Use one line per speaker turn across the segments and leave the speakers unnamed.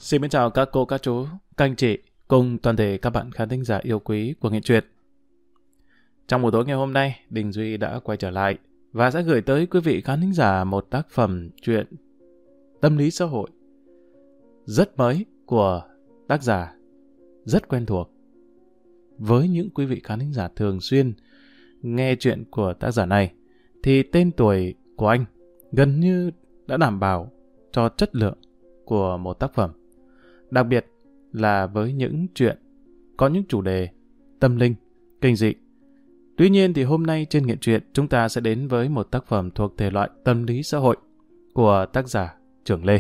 Xin mến chào các cô, các chú, các anh chị cùng toàn thể các bạn khán thính giả yêu quý của Nghệ Truyện. Trong buổi tối ngày hôm nay, Đình Duy đã quay trở lại và sẽ gửi tới quý vị khán thính giả một tác phẩm truyện tâm lý xã hội rất mới của tác giả rất quen thuộc. Với những quý vị khán thính giả thường xuyên nghe chuyện của tác giả này, thì tên tuổi của anh gần như đã đảm bảo cho chất lượng của một tác phẩm. Đặc biệt là với những chuyện có những chủ đề tâm linh, kinh dị. Tuy nhiên thì hôm nay trên Nghệ Truyện chúng ta sẽ đến với một tác phẩm thuộc thể loại tâm lý xã hội của tác giả Trường Lê.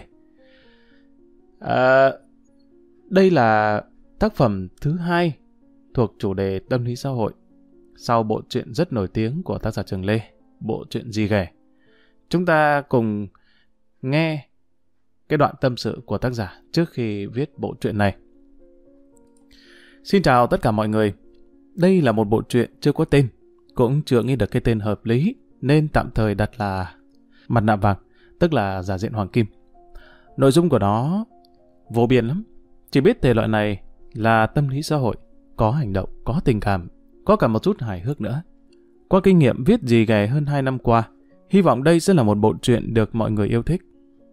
Đây là tác phẩm thứ hai thuộc chủ đề tâm lý xã hội sau bộ truyện rất nổi tiếng của tác giả Trường Lê, bộ truyện Dì Ghẻ. Chúng ta cùng nghe cái đoạn tâm sự của tác giả trước khi viết bộ truyện này. Xin chào tất cả mọi người. Đây là một bộ truyện chưa có tên, cũng chưa nghĩ được cái tên hợp lý, nên tạm thời đặt là Mặt nạ vàng, tức là giả diện Hoàng Kim. Nội dung của nó vô biên lắm. Chỉ biết thể loại này là tâm lý xã hội, có hành động, có tình cảm, có cả một chút hài hước nữa. Qua kinh nghiệm viết Dì Ghẻ hơn 2 năm qua, hy vọng đây sẽ là một bộ truyện được mọi người yêu thích.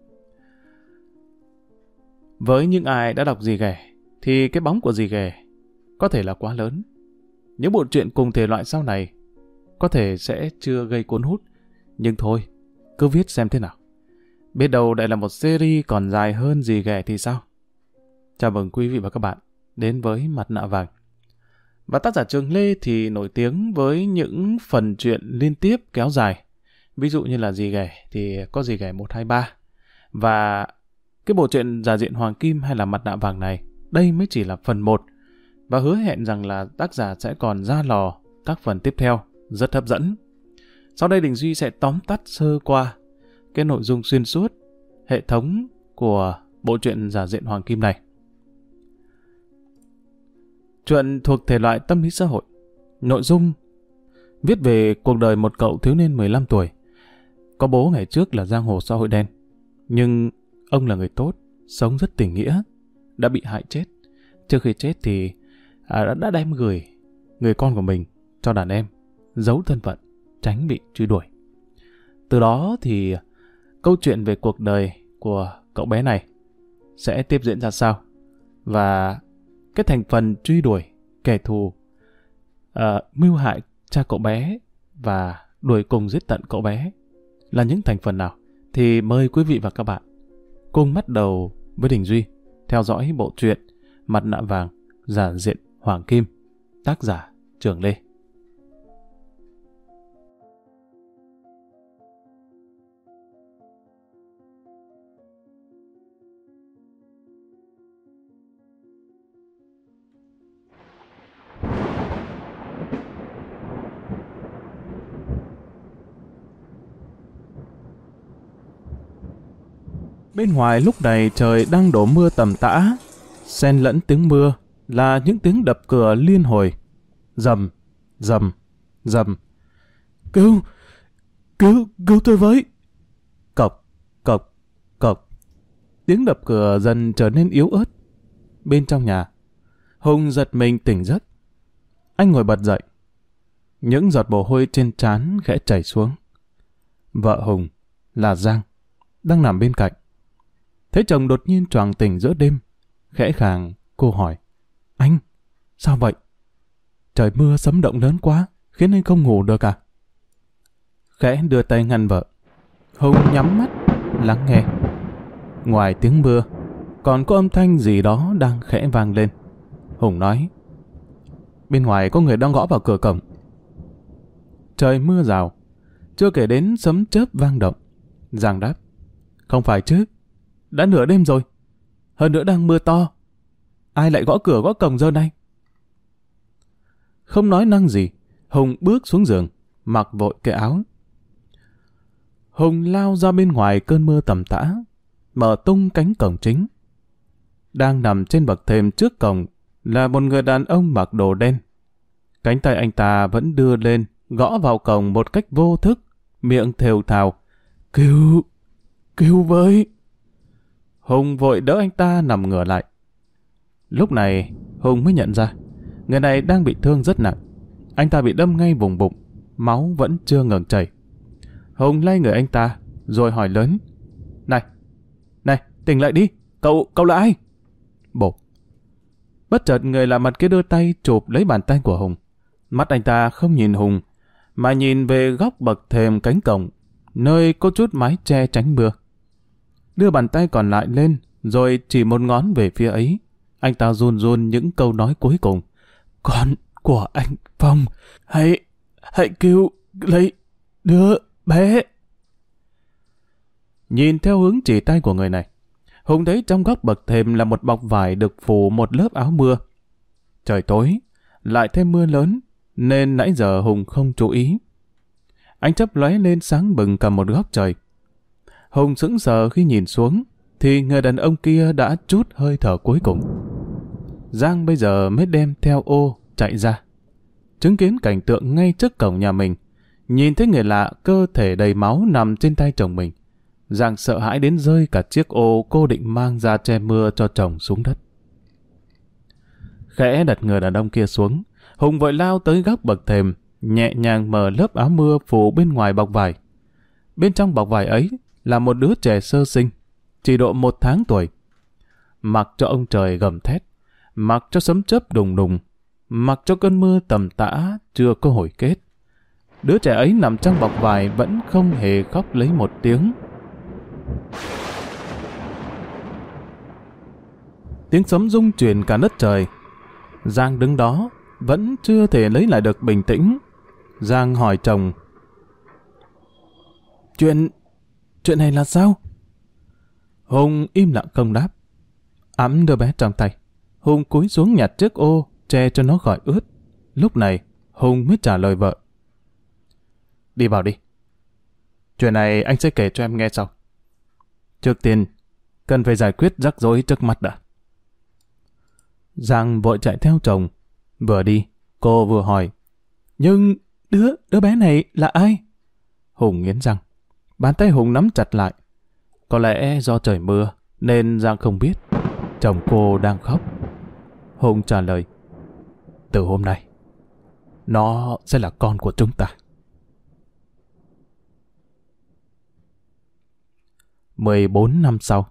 Với những ai đã đọc Dì Ghẻ, thì cái bóng của Dì Ghẻ có thể là quá lớn. Những bộ truyện cùng thể loại sau này có thể sẽ chưa gây cuốn hút, nhưng thôi, cứ viết xem thế nào. Biết đâu lại là một series còn dài hơn Dì Ghẻ thì sao? Chào mừng quý vị và các bạn đến với Mặt nạ vàng. Và tác giả Trường Lê thì nổi tiếng với những phần truyện liên tiếp kéo dài. Ví dụ như là Dì Ghẻ thì có Dì Ghẻ 1, 2, 3. Và cái bộ truyện giả diện Hoàng Kim hay là Mặt nạ vàng này, đây mới chỉ là phần 1. Và hứa hẹn rằng là tác giả sẽ còn ra lò các phần tiếp theo rất hấp dẫn. Sau đây Đình Duy sẽ tóm tắt sơ qua cái nội dung xuyên suốt, hệ thống của bộ truyện giả diện Hoàng Kim này. Truyện thuộc thể loại tâm lý xã hội. Nội dung viết về cuộc đời một cậu thiếu niên 15 tuổi. Có bố ngày trước là giang hồ xã hội đen, nhưng ông là người tốt, sống rất tình nghĩa, đã bị hại chết. Trước khi chết thì đã đem gửi người con của mình cho đàn em, giấu thân phận, tránh bị truy đuổi. Từ đó thì câu chuyện về cuộc đời của cậu bé này sẽ tiếp diễn ra sao? Và cái thành phần truy đuổi kẻ thù, mưu hại cha cậu bé và đuổi cùng giết tận cậu bé là những thành phần nào? Thì mời quý vị và các bạn cùng bắt đầu với Đình Duy theo dõi bộ truyện Mặt nạ vàng, giả diện Hoàng Kim, tác giả Trường Lê. Bên ngoài lúc này trời đang đổ mưa tầm tã, xen lẫn tiếng mưa là những tiếng đập cửa liên hồi. Rầm, rầm, rầm. Cứu tôi với. Cộc, cộc, cộc. Tiếng đập cửa dần trở nên yếu ớt. Bên trong nhà, Hùng giật mình tỉnh giấc. Anh ngồi bật dậy. Những giọt mồ hôi trên trán khẽ chảy xuống. Vợ Hùng là Giang đang nằm bên cạnh. Thấy chồng đột nhiên choàng tỉnh giữa đêm, khẽ khàng cô hỏi: Anh, sao vậy? Trời mưa sấm động lớn quá, khiến anh không ngủ được à? Khẽ đưa tay ngăn vợ. Hùng nhắm mắt, lắng nghe. Ngoài tiếng mưa, còn có âm thanh gì đó đang khẽ vang lên. Hùng nói: Bên ngoài có người đang gõ vào cửa cổng. Trời mưa rào, chưa kể đến sấm chớp vang động. Giang đáp: Không phải chứ, đã nửa đêm rồi, hơn nữa đang mưa to, ai lại gõ cửa gõ cổng giờ này? Không nói năng gì, Hùng bước xuống giường, mặc vội cái áo. Hùng lao ra bên ngoài cơn mưa tầm tã, mở tung cánh cổng chính. Đang nằm trên bậc thềm trước cổng là một người đàn ông mặc đồ đen. Cánh tay anh ta vẫn đưa lên, gõ vào cổng một cách vô thức, miệng thều thào: Cứu với! Hùng vội đỡ anh ta nằm ngửa lại. Lúc này, Hùng mới nhận ra, người này đang bị thương rất nặng. Anh ta bị đâm ngay vùng bụng, máu vẫn chưa ngừng chảy. Hùng lay người anh ta, rồi hỏi lớn. Này, tỉnh lại đi, cậu là ai? Bộp. Bất chợt người lạ mặt kia đưa tay chụp lấy bàn tay của Hùng. Mắt anh ta không nhìn Hùng, mà nhìn về góc bậc thềm cánh cổng, nơi có chút mái che tránh mưa. Đưa bàn tay còn lại lên, rồi chỉ một ngón về phía ấy. Anh ta run run những câu nói cuối cùng. Con của anh Phong, hãy cứu lấy đứa bé. Nhìn theo hướng chỉ tay của người này, Hùng thấy trong góc bậc thềm là một bọc vải được phủ một lớp áo mưa. Trời tối, lại thêm mưa lớn, nên nãy giờ Hùng không chú ý. Ánh chớp lóe lên sáng bừng cả một góc trời. Hùng sững sờ khi nhìn xuống, thì người đàn ông kia đã trút hơi thở cuối cùng. Giang bây giờ mới đem theo ô chạy ra. Chứng kiến cảnh tượng ngay trước cổng nhà mình, nhìn thấy người lạ cơ thể đầy máu nằm trên tay chồng mình. Giang sợ hãi đến rơi cả chiếc ô cô định mang ra che mưa cho chồng xuống đất. Khẽ đặt người đàn ông kia xuống, Hùng vội lao tới góc bậc thềm, nhẹ nhàng mở lớp áo mưa phủ bên ngoài bọc vải. Bên trong bọc vải ấy là một đứa trẻ sơ sinh, chỉ độ 1 tháng tuổi. Mặc cho ông trời gầm thét, mặc cho sấm chớp đùng đùng, mặc cho cơn mưa tầm tã chưa có hồi kết. Đứa trẻ ấy nằm trong bọc vải vẫn không hề khóc lấy một tiếng. Tiếng sấm rung chuyển cả đất trời. Giang đứng đó, vẫn chưa thể lấy lại được bình tĩnh. Giang hỏi chồng. Chuyện này là sao? Hùng im lặng không đáp. Ẵm đứa bé trong tay, Hùng cúi xuống nhặt chiếc ô, che cho nó khỏi ướt. Lúc này, Hùng mới trả lời vợ. Đi vào đi. Chuyện này anh sẽ kể cho em nghe sau. Trước tiên, cần phải giải quyết rắc rối trước mắt đã. Giang vội chạy theo chồng. Vừa đi, cô vừa hỏi. Nhưng đứa bé này là ai? Hùng nghiến răng. Bàn tay Hùng nắm chặt lại. Có lẽ do trời mưa, nên Giang không biết chồng cô đang khóc. Hùng trả lời. Từ hôm nay, nó sẽ là con của chúng ta. 14 năm sau,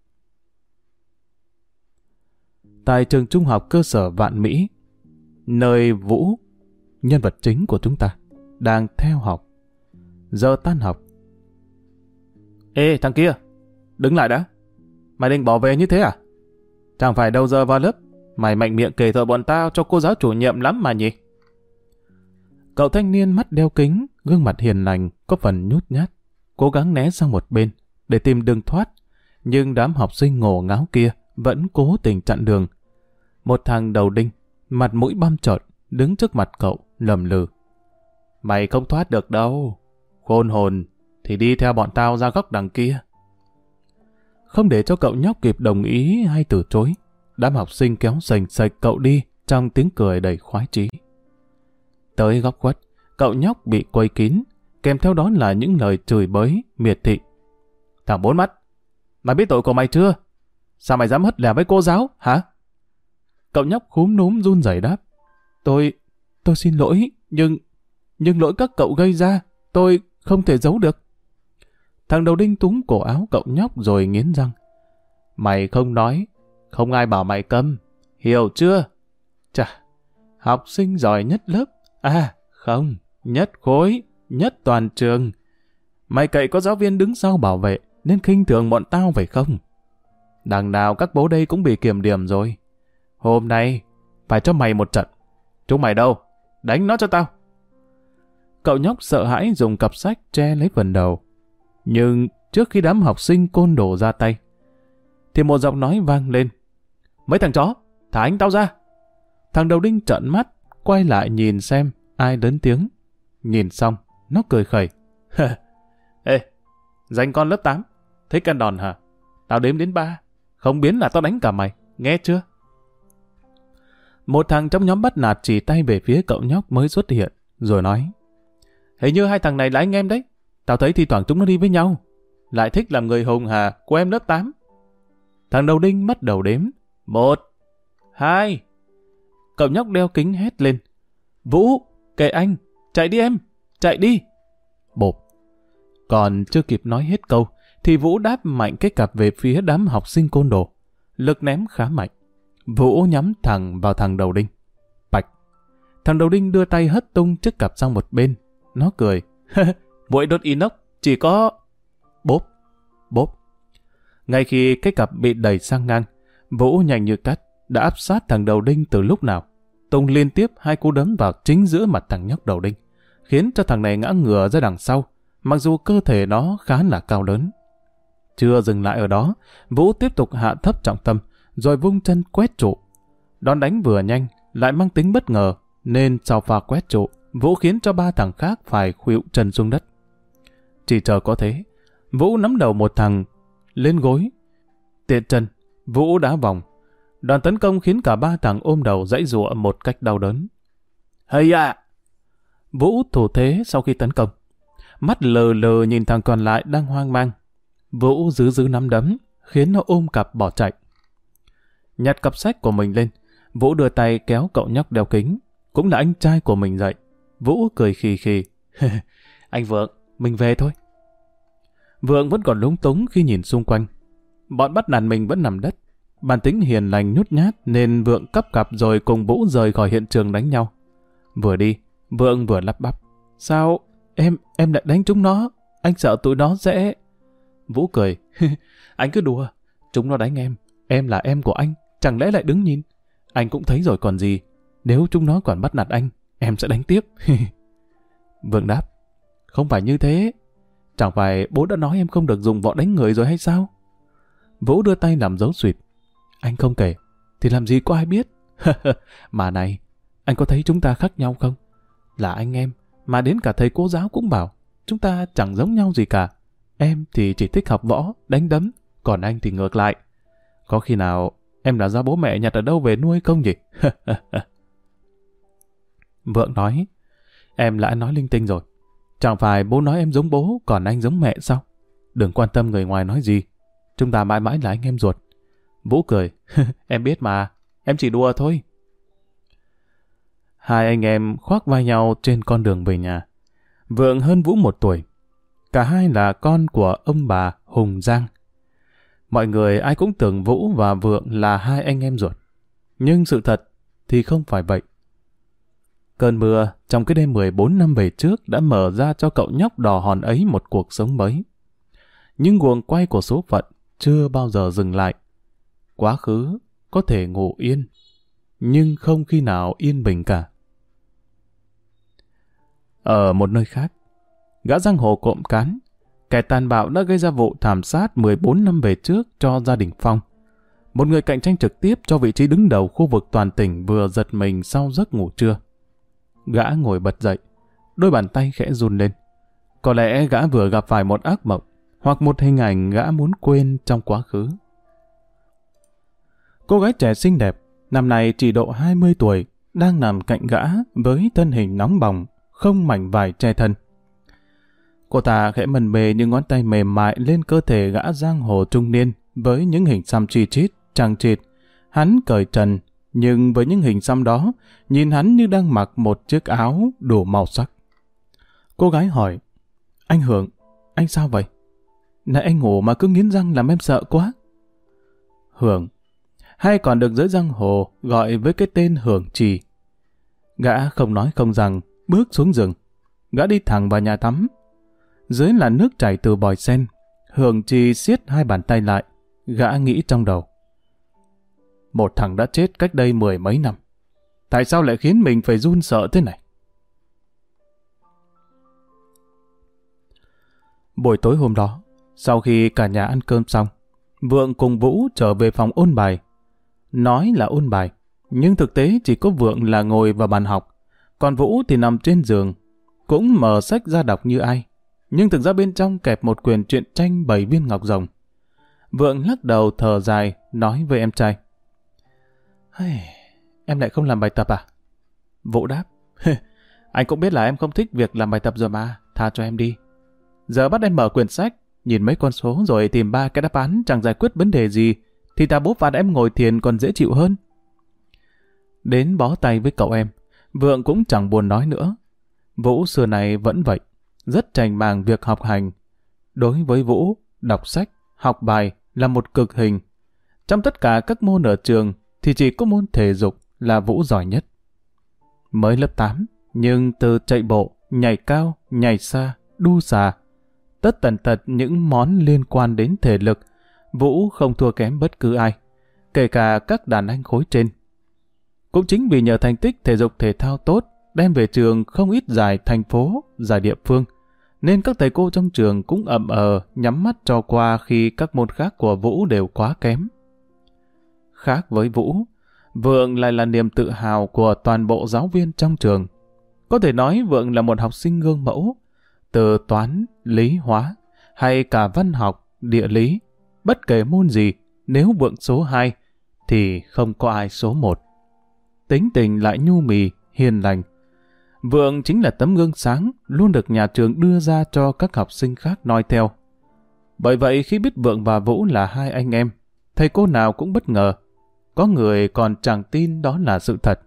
tại trường trung học cơ sở Vạn Mỹ, nơi Vũ, nhân vật chính của chúng ta, đang theo học. Giờ tan học. Ê thằng kia, đứng lại đã. Mày định bỏ về như thế à? Chẳng phải đầu giờ vào lớp, mày mạnh miệng kể tội bọn tao cho cô giáo chủ nhiệm lắm mà nhỉ? Cậu thanh niên mắt đeo kính, gương mặt hiền lành, có phần nhút nhát, cố gắng né sang một bên để tìm đường thoát, nhưng đám học sinh ngổ ngáo kia vẫn cố tình chặn đường. Một thằng đầu đinh, mặt mũi băm trợn, đứng trước mặt cậu, lầm lừ. Mày không thoát được đâu. Khôn hồn thì đi theo bọn tao ra góc đằng kia. Không để cho cậu nhóc kịp đồng ý hay từ chối, đám học sinh kéo sành sạch cậu đi trong tiếng cười đầy khoái chí. Tới góc khuất, cậu nhóc bị quây kín, kèm theo đó là những lời chửi bới, miệt thị. Thằng bốn mắt, mày biết tội của mày chưa? Sao mày dám hất lèo với cô giáo, hả? Cậu nhóc khúm núm run rẩy đáp. Tôi xin lỗi, nhưng lỗi các cậu gây ra, tôi không thể giấu được. Thằng đầu đinh túm cổ áo cậu nhóc rồi nghiến răng. Mày không nói, không ai bảo mày câm, hiểu chưa? Chà, học sinh giỏi nhất lớp, à không, nhất khối, nhất toàn trường. Mày cậy có giáo viên đứng sau bảo vệ nên khinh thường bọn tao phải không? Đằng nào các bố đây cũng bị kiểm điểm rồi. Hôm nay phải cho mày một trận. Chúng mày đâu? Đánh nó cho tao. Cậu nhóc sợ hãi dùng cặp sách che lấy phần đầu. Nhưng trước khi đám học sinh côn đồ ra tay, thì một giọng nói vang lên. Mấy thằng chó, thả anh tao ra. Thằng đầu đinh trợn mắt, quay lại nhìn xem ai lớn tiếng. Nhìn xong, nó cười khẩy. Ê, danh con lớp 8, thích ăn đòn hả? Tao đếm đến 3, không biến là tao đánh cả mày, nghe chưa? Một thằng trong nhóm bắt nạt chỉ tay về phía cậu nhóc mới xuất hiện, rồi nói. Hình như hai thằng này là anh em đấy. Tao thấy thi thoảng chúng nó đi với nhau. Lại thích làm người hùng hà của em lớp 8. Thằng đầu đinh bắt đầu đếm. 1, 2. Cậu nhóc đeo kính hét lên. Vũ, kệ anh, chạy đi em, chạy đi. Bộp. Còn chưa kịp nói hết câu, thì Vũ đáp mạnh cái cặp về phía đám học sinh côn đồ. Lực ném khá mạnh. Vũ nhắm thẳng vào thằng đầu đinh. Bạch. Thằng đầu đinh đưa tay hất tung chiếc cặp sang một bên. Nó cười. Mũi đốt inox, chỉ có... Bốp, bốp. Ngay khi cái cặp bị đẩy sang ngang, Vũ nhanh như cắt đã áp sát thằng đầu đinh từ lúc nào. Tung liên tiếp 2 cú đấm vào chính giữa mặt thằng nhóc đầu đinh, khiến cho thằng này ngã ngửa ra đằng sau, mặc dù cơ thể nó khá là cao lớn. Chưa dừng lại ở đó, Vũ tiếp tục hạ thấp trọng tâm, rồi vung chân quét trụ. Đòn đánh vừa nhanh, lại mang tính bất ngờ, nên sau pha quét trụ, Vũ khiến cho 3 thằng khác phải khuỵu chân xuống đất. Chỉ chờ có thế, Vũ nắm đầu một thằng lên gối. Tiện chân, Vũ đá vòng. Đòn tấn công khiến cả 3 thằng ôm đầu giãy giụa một cách đau đớn. Hây à! Vũ thủ thế sau khi tấn công. Mắt lờ lờ nhìn thằng còn lại đang hoang mang. Vũ giữ nắm đấm, khiến nó ôm cặp bỏ chạy. Nhặt cặp sách của mình lên, Vũ đưa tay kéo cậu nhóc đeo kính, cũng là anh trai của mình dậy. Vũ cười khì khì. Anh Vượng, mình về thôi. Vượng vẫn còn lúng túng khi nhìn xung quanh. Bọn bắt nạt mình vẫn nằm đất. Bản tính hiền lành nhút nhát nên Vượng cắp cặp rồi cùng Vũ rời khỏi hiện trường đánh nhau. Vừa đi, Vượng vừa lắp bắp. Sao? Em lại đánh chúng nó. Anh sợ tụi nó sẽ... Vũ cười. Anh cứ đùa. Chúng nó đánh em là em của anh. Chẳng lẽ lại đứng nhìn? Anh cũng thấy rồi còn gì. Nếu chúng nó còn bắt nạt anh, em sẽ đánh tiếp. Vượng đáp. Không phải như thế. Chẳng phải bố đã nói em không được dùng võ đánh người rồi hay sao? Vũ đưa tay làm dấu suyệt. Anh không kể, thì làm gì có ai biết. Mà này, anh có thấy chúng ta khác nhau không? Là anh em, mà đến cả thầy cô giáo cũng bảo, chúng ta chẳng giống nhau gì cả. Em thì chỉ thích học võ, đánh đấm, còn anh thì ngược lại. Có khi nào em đã do bố mẹ nhặt ở đâu về nuôi không nhỉ? Vượng nói, em đã nói linh tinh rồi. Chẳng phải bố nói em giống bố, còn anh giống mẹ sao? Đừng quan tâm người ngoài nói gì. Chúng ta mãi mãi là anh em ruột. Vũ cười. Em biết mà, em chỉ đùa thôi. Hai anh em khoác vai nhau trên con đường về nhà. Vượng hơn Vũ 1 tuổi. Cả hai là con của ông bà Hùng Giang. Mọi người ai cũng tưởng Vũ và Vượng là hai anh em ruột. Nhưng sự thật thì không phải vậy. Cơn mưa trong cái đêm 14 năm về trước đã mở ra cho cậu nhóc đỏ hòn ấy một cuộc sống mới. Nhưng guồng quay của số phận chưa bao giờ dừng lại. Quá khứ có thể ngủ yên, nhưng không khi nào yên bình cả. Ở một nơi khác, gã giang hồ cộm cán, kẻ tàn bạo đã gây ra vụ thảm sát 14 năm về trước cho gia đình Phong. Một người cạnh tranh trực tiếp cho vị trí đứng đầu khu vực toàn tỉnh vừa giật mình sau giấc ngủ trưa. Gã ngồi bật dậy, đôi bàn tay khẽ run lên. Có lẽ gã vừa gặp phải một ác mộng, hoặc một hình ảnh gã muốn quên trong quá khứ. Cô gái trẻ xinh đẹp, năm nay chỉ độ 20 tuổi, đang nằm cạnh gã với thân hình nóng bỏng, không mảnh vải che thân. Cô ta khẽ mần mề những ngón tay mềm mại lên cơ thể gã giang hồ trung niên với những hình xăm chi chít, chằng chịt. Hắn cởi trần, nhưng với những hình xăm đó, nhìn hắn như đang mặc một chiếc áo đủ màu sắc. Cô gái hỏi, anh Hưởng, anh sao vậy? Nãy anh ngủ mà cứ nghiến răng làm em sợ quá. Hưởng, hay còn được giới giang hồ gọi với cái tên Hưởng Trì. Gã không nói không rằng, bước xuống giường. Gã đi thẳng vào nhà tắm. Dưới là nước chảy từ vòi sen. Hưởng Trì siết hai bàn tay lại. Gã nghĩ trong đầu. Một thằng đã chết cách đây 10 mấy năm. Tại sao lại khiến mình phải run sợ thế này? Buổi tối hôm đó, sau khi cả nhà ăn cơm xong, Vượng cùng Vũ trở về phòng ôn bài. Nói là ôn bài, nhưng thực tế chỉ có Vượng là ngồi vào bàn học, còn Vũ thì nằm trên giường, cũng mở sách ra đọc như ai. Nhưng thực ra bên trong kẹp một quyển truyện tranh 7 viên ngọc rồng. Vượng lắc đầu thở dài, nói với em trai. Em lại không làm bài tập à? Vũ đáp. Anh cũng biết là em không thích việc làm bài tập rồi mà, tha cho em đi. Giờ bắt em mở quyển sách, nhìn mấy con số rồi tìm 3 cái đáp án chẳng giải quyết vấn đề gì, thì thà bố phạt em ngồi thiền còn dễ chịu hơn. Đến bó tay với cậu em, Vượng cũng chẳng buồn nói nữa. Vũ xưa này vẫn vậy, rất trành màng việc học hành. Đối với Vũ, đọc sách, học bài là một cực hình. Trong tất cả các môn ở trường thì chỉ có môn thể dục là Vũ giỏi nhất. Mới lớp 8, nhưng từ chạy bộ, nhảy cao, nhảy xa, đu xà, tất tần tật những món liên quan đến thể lực, Vũ không thua kém bất cứ ai, kể cả các đàn anh khối trên. Cũng chính vì nhờ thành tích thể dục thể thao tốt, đem về trường không ít giải thành phố, giải địa phương, nên các thầy cô trong trường cũng ậm nhắm mắt cho qua khi các môn khác của Vũ đều quá kém. Khác với Vũ, Vượng lại là niềm tự hào của toàn bộ giáo viên trong trường. Có thể nói Vượng là một học sinh gương mẫu, từ toán, lý, hóa, hay cả văn học, địa lý. Bất kể môn gì, nếu Vượng số 2, thì không có ai số 1. Tính tình lại nhu mì, hiền lành. Vượng chính là tấm gương sáng, luôn được nhà trường đưa ra cho các học sinh khác noi theo. Bởi vậy khi biết Vượng và Vũ là hai anh em, thầy cô nào cũng bất ngờ. Có người còn chẳng tin đó là sự thật.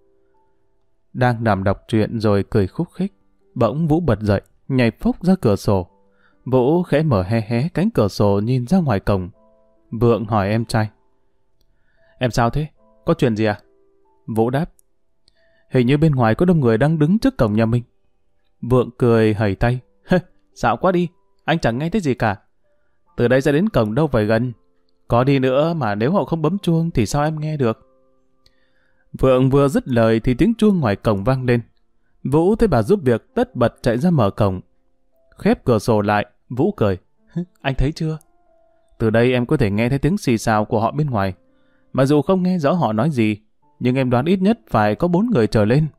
Đang nằm đọc truyện rồi cười khúc khích, bỗng Vũ bật dậy, nhảy phốc ra cửa sổ. Vũ khẽ mở hé hé cánh cửa sổ nhìn ra ngoài cổng. Vượng hỏi em trai: "Em sao thế? Có chuyện gì à?" Vũ đáp: "Hình như bên ngoài có đông người đang đứng trước cổng nhà mình." Vượng cười hẩy tay: "Xạo quá đi, anh chẳng nghe thấy gì cả. Từ đây ra đến cổng đâu phải gần. Có đi nữa mà nếu họ không bấm chuông thì sao em nghe được?" Vượng vừa dứt lời thì tiếng chuông ngoài cổng vang lên. Vũ thấy bà giúp việc tất bật chạy ra mở cổng. Khép cửa sổ lại, Vũ cười: "Anh thấy chưa? Từ đây em có thể nghe thấy tiếng xì xào của họ bên ngoài. Mà dù không nghe rõ họ nói gì, nhưng em đoán ít nhất phải có 4 người trở lên."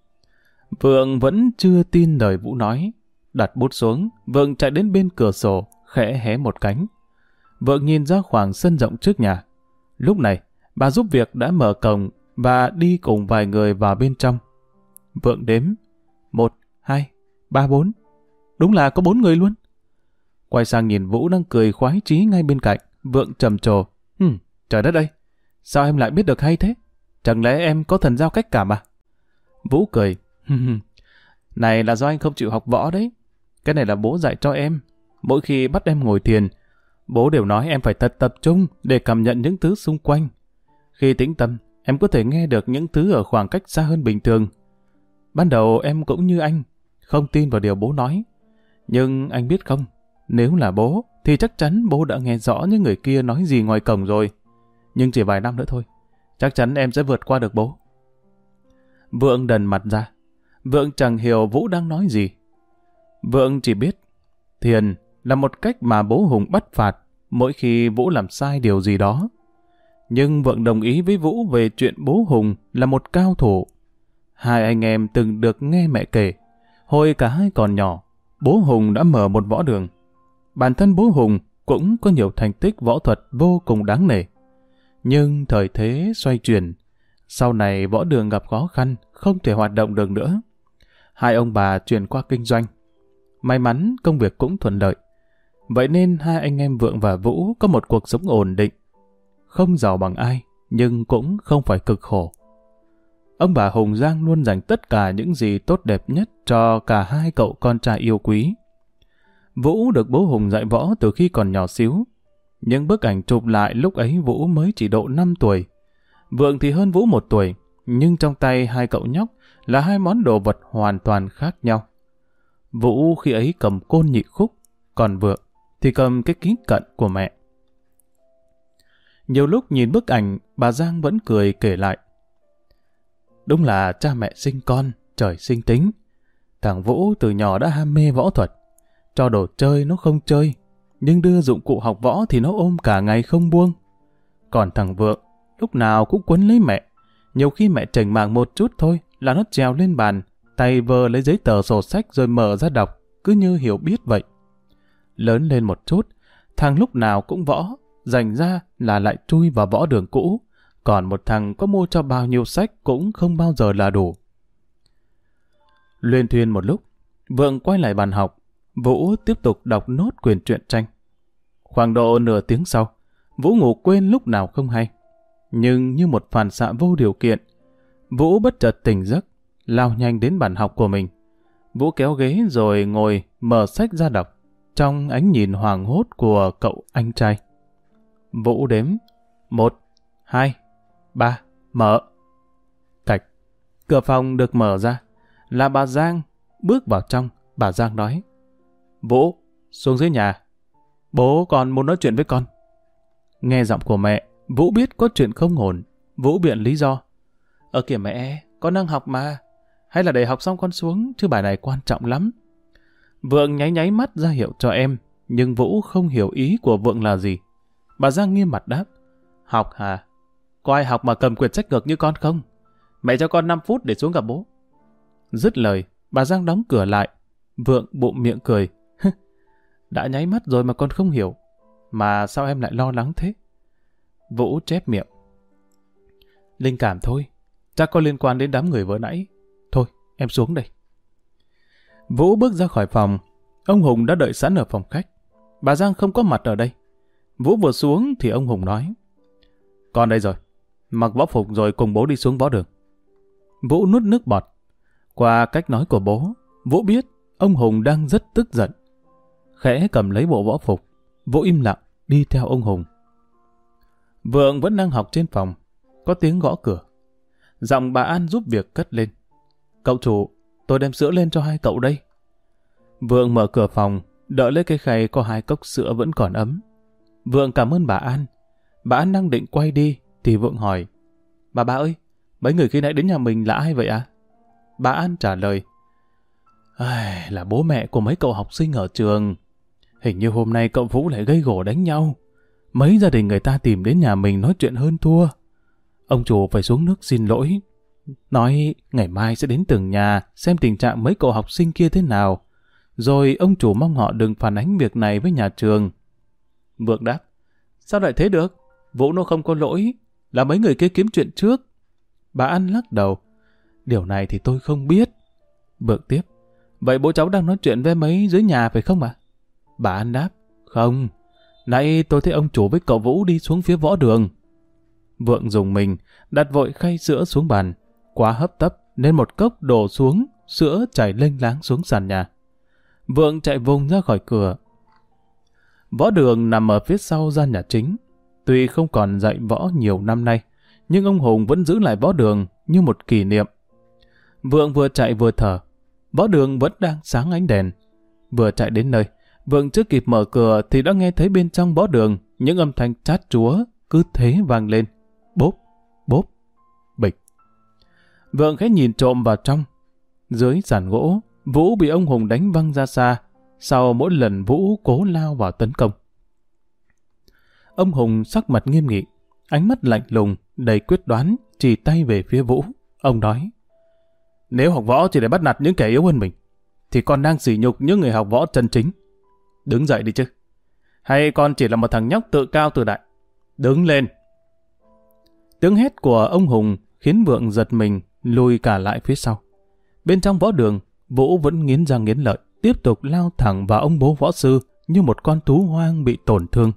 Vượng vẫn chưa tin lời Vũ nói. Đặt bút xuống, Vượng chạy đến bên cửa sổ, khẽ hé một cánh. Vượng nhìn ra khoảng sân rộng trước nhà. Lúc này, bà giúp việc đã mở cổng và đi cùng vài người vào bên trong. Vượng đếm: 1, 2, 3, 4. Đúng là có 4 người luôn. Quay sang nhìn Vũ đang cười khoái chí ngay bên cạnh, Vượng trầm trồ: "Trời đất ơi, sao em lại biết được hay thế? Chẳng lẽ em có thần giao cách cảm à?" Vũ cười: "Này là do anh không chịu học võ đấy. Cái này là bố dạy cho em. Mỗi khi bắt em ngồi thiền, bố đều nói em phải thật tập trung để cảm nhận những thứ xung quanh. Khi tĩnh tâm, em có thể nghe được những thứ ở khoảng cách xa hơn bình thường. Ban đầu em cũng như anh, không tin vào điều bố nói. Nhưng anh biết không, nếu là bố, thì chắc chắn bố đã nghe rõ những người kia nói gì ngoài cổng rồi. Nhưng chỉ vài năm nữa thôi, chắc chắn em sẽ vượt qua được bố." Vượng đần mặt ra. Vượng chẳng hiểu Vũ đang nói gì. Vượng chỉ biết thiền là một cách mà bố Hùng bắt phạt mỗi khi Vũ làm sai điều gì đó. Nhưng Vượng đồng ý với Vũ về chuyện bố Hùng là một cao thủ. Hai anh em từng được nghe mẹ kể, hồi cả hai còn nhỏ, bố Hùng đã mở một võ đường. Bản thân bố Hùng cũng có nhiều thành tích võ thuật vô cùng đáng nể. Nhưng thời thế xoay chuyển, sau này võ đường gặp khó khăn, không thể hoạt động được nữa. Hai ông bà chuyển qua kinh doanh. May mắn công việc cũng thuận lợi. Vậy nên hai anh em Vượng và Vũ có một cuộc sống ổn định. Không giàu bằng ai, nhưng cũng không phải cực khổ. Ông bà Hùng Giang luôn dành tất cả những gì tốt đẹp nhất cho cả hai cậu con trai yêu quý. Vũ được bố Hùng dạy võ từ khi còn nhỏ xíu. Những bức ảnh chụp lại lúc ấy Vũ mới chỉ độ 5 tuổi. Vượng thì hơn Vũ 1 tuổi, nhưng trong tay hai cậu nhóc là hai món đồ vật hoàn toàn khác nhau. Vũ khi ấy cầm côn nhị khúc, còn Vượng thì cầm cái kính cận của mẹ. Nhiều lúc nhìn bức ảnh, bà Giang vẫn cười kể lại: "Đúng là cha mẹ sinh con, trời sinh tính. Thằng Vũ từ nhỏ đã ham mê võ thuật. Cho đồ chơi nó không chơi, nhưng đưa dụng cụ học võ thì nó ôm cả ngày không buông. Còn thằng Vượng, lúc nào cũng quấn lấy mẹ. Nhiều khi mẹ chảnh mảng một chút thôi là nó trèo lên bàn, tay vơ lấy giấy tờ sổ sách rồi mở ra đọc, cứ như hiểu biết vậy. Lớn lên một chút, thằng lúc nào cũng võ, dành ra là lại chui vào võ đường cũ. Còn một thằng có mua cho bao nhiêu sách cũng không bao giờ là đủ." Luyên thuyên một lúc, Vượng quay lại bàn học. Vũ tiếp tục đọc nốt quyển truyện tranh. Khoảng độ nửa tiếng sau, Vũ ngủ quên lúc nào không hay. Nhưng như một phản xạ vô điều kiện, Vũ bất chợt tỉnh giấc, lao nhanh đến bàn học của mình. Vũ kéo ghế rồi ngồi mở sách ra đọc, trong ánh nhìn hoảng hốt của cậu anh trai. Vũ đếm 1, 2, 3, mở. Cạch, cửa phòng được mở ra. Là bà Giang bước vào trong. Bà Giang nói: Vũ, xuống dưới nhà. Bố còn muốn nói chuyện với con. Nghe giọng của mẹ, Vũ biết có chuyện không ổn. Vũ biện lý do: Kìa mẹ, con đang học mà. Hay là để học xong con xuống, chứ bài này quan trọng lắm. Vượng nháy nháy mắt ra hiệu cho em, nhưng Vũ không hiểu ý của Vượng là gì. Bà Giang nghiêm mặt đáp: Học hả? Có ai học mà cầm quyển sách ngược như con không? Mẹ cho con 5 phút để xuống gặp bố. Dứt lời, bà Giang đóng cửa lại. Vượng bụm miệng cười: Đã nháy mắt rồi mà con không hiểu. Mà sao em lại lo lắng thế? Vũ chép miệng: Linh cảm thôi, chắc có liên quan đến đám người vừa nãy. Thôi, em xuống đây. Vũ bước ra khỏi phòng. Ông Hùng đã đợi sẵn ở phòng khách. Bà Giang không có mặt ở đây. Vũ vừa xuống thì ông Hùng nói: Con đây rồi, mặc võ phục rồi cùng bố đi xuống võ đường. Vũ nuốt nước bọt. Qua cách nói của bố, Vũ biết ông Hùng đang rất tức giận. Khẽ cầm lấy bộ võ phục, Vũ im lặng đi theo ông Hùng. Vượng vẫn đang học trên phòng. Có tiếng gõ cửa. Giọng bà An giúp việc cất lên: Cậu chủ, tôi đem sữa lên cho hai cậu đây. Vượng mở cửa phòng, đỡ lấy cái khay có 2 cốc sữa vẫn còn ấm. Vượng cảm ơn bà An. Bà An đang định quay đi thì Vượng hỏi: Bà ơi, mấy người khi nãy đến nhà mình là ai vậy à? Bà An trả lời: Là bố mẹ của mấy cậu học sinh ở trường. Hình như hôm nay cậu Vũ lại gây gổ đánh nhau. Mấy gia đình người ta tìm đến nhà mình nói chuyện hơn thua. Ông chủ phải xuống nước xin lỗi. Nói ngày mai sẽ đến từng nhà xem tình trạng mấy cậu học sinh kia thế nào. Rồi ông chủ mong họ đừng phản ánh việc này với nhà trường. Vượng đáp: Sao lại thế được? Vũ nó không có lỗi. Là mấy người kia kiếm chuyện trước. Bà An lắc đầu: Điều này thì tôi không biết. Vượng tiếp: Vậy bố cháu đang nói chuyện với mấy dưới nhà phải không ạ? Bà An đáp: Không. Nãy tôi thấy ông chủ với cậu Vũ đi xuống phía võ đường. Vượng dùng mình, đặt vội khay sữa xuống bàn. Quá hấp tấp nên một cốc đổ xuống, sữa chảy lênh láng xuống sàn nhà. Vượng chạy vùng ra khỏi cửa. Võ đường nằm ở phía sau gian nhà chính. Tuy không còn dạy võ nhiều năm nay, nhưng ông Hùng vẫn giữ lại võ đường như một kỷ niệm. Vượng vừa chạy vừa thở. Võ đường vẫn đang sáng ánh đèn. Vừa chạy đến nơi, Vượng chưa kịp mở cửa thì đã nghe thấy bên trong võ đường những âm thanh chát chúa cứ thế vang lên: bốp, bốp, bịch. Vượng khẽ nhìn trộm vào trong. Dưới sàn gỗ, Vũ bị ông Hùng đánh văng ra xa sau mỗi lần Vũ cố lao vào tấn công. Ông Hùng sắc mặt nghiêm nghị, ánh mắt lạnh lùng, đầy quyết đoán, chỉ tay về phía Vũ. Ông nói: Nếu học võ chỉ để bắt nạt những kẻ yếu hơn mình, thì con đang sỉ nhục những người học võ chân chính. Đứng dậy đi chứ. Hay con chỉ là một thằng nhóc tự cao tự đại? Đứng lên! Tiếng hét của ông Hùng khiến Vượng giật mình, lùi cả lại phía sau. Bên trong võ đường, Vũ vẫn nghiến răng nghiến lợi, tiếp tục lao thẳng vào ông bố võ sư như một con thú hoang bị tổn thương.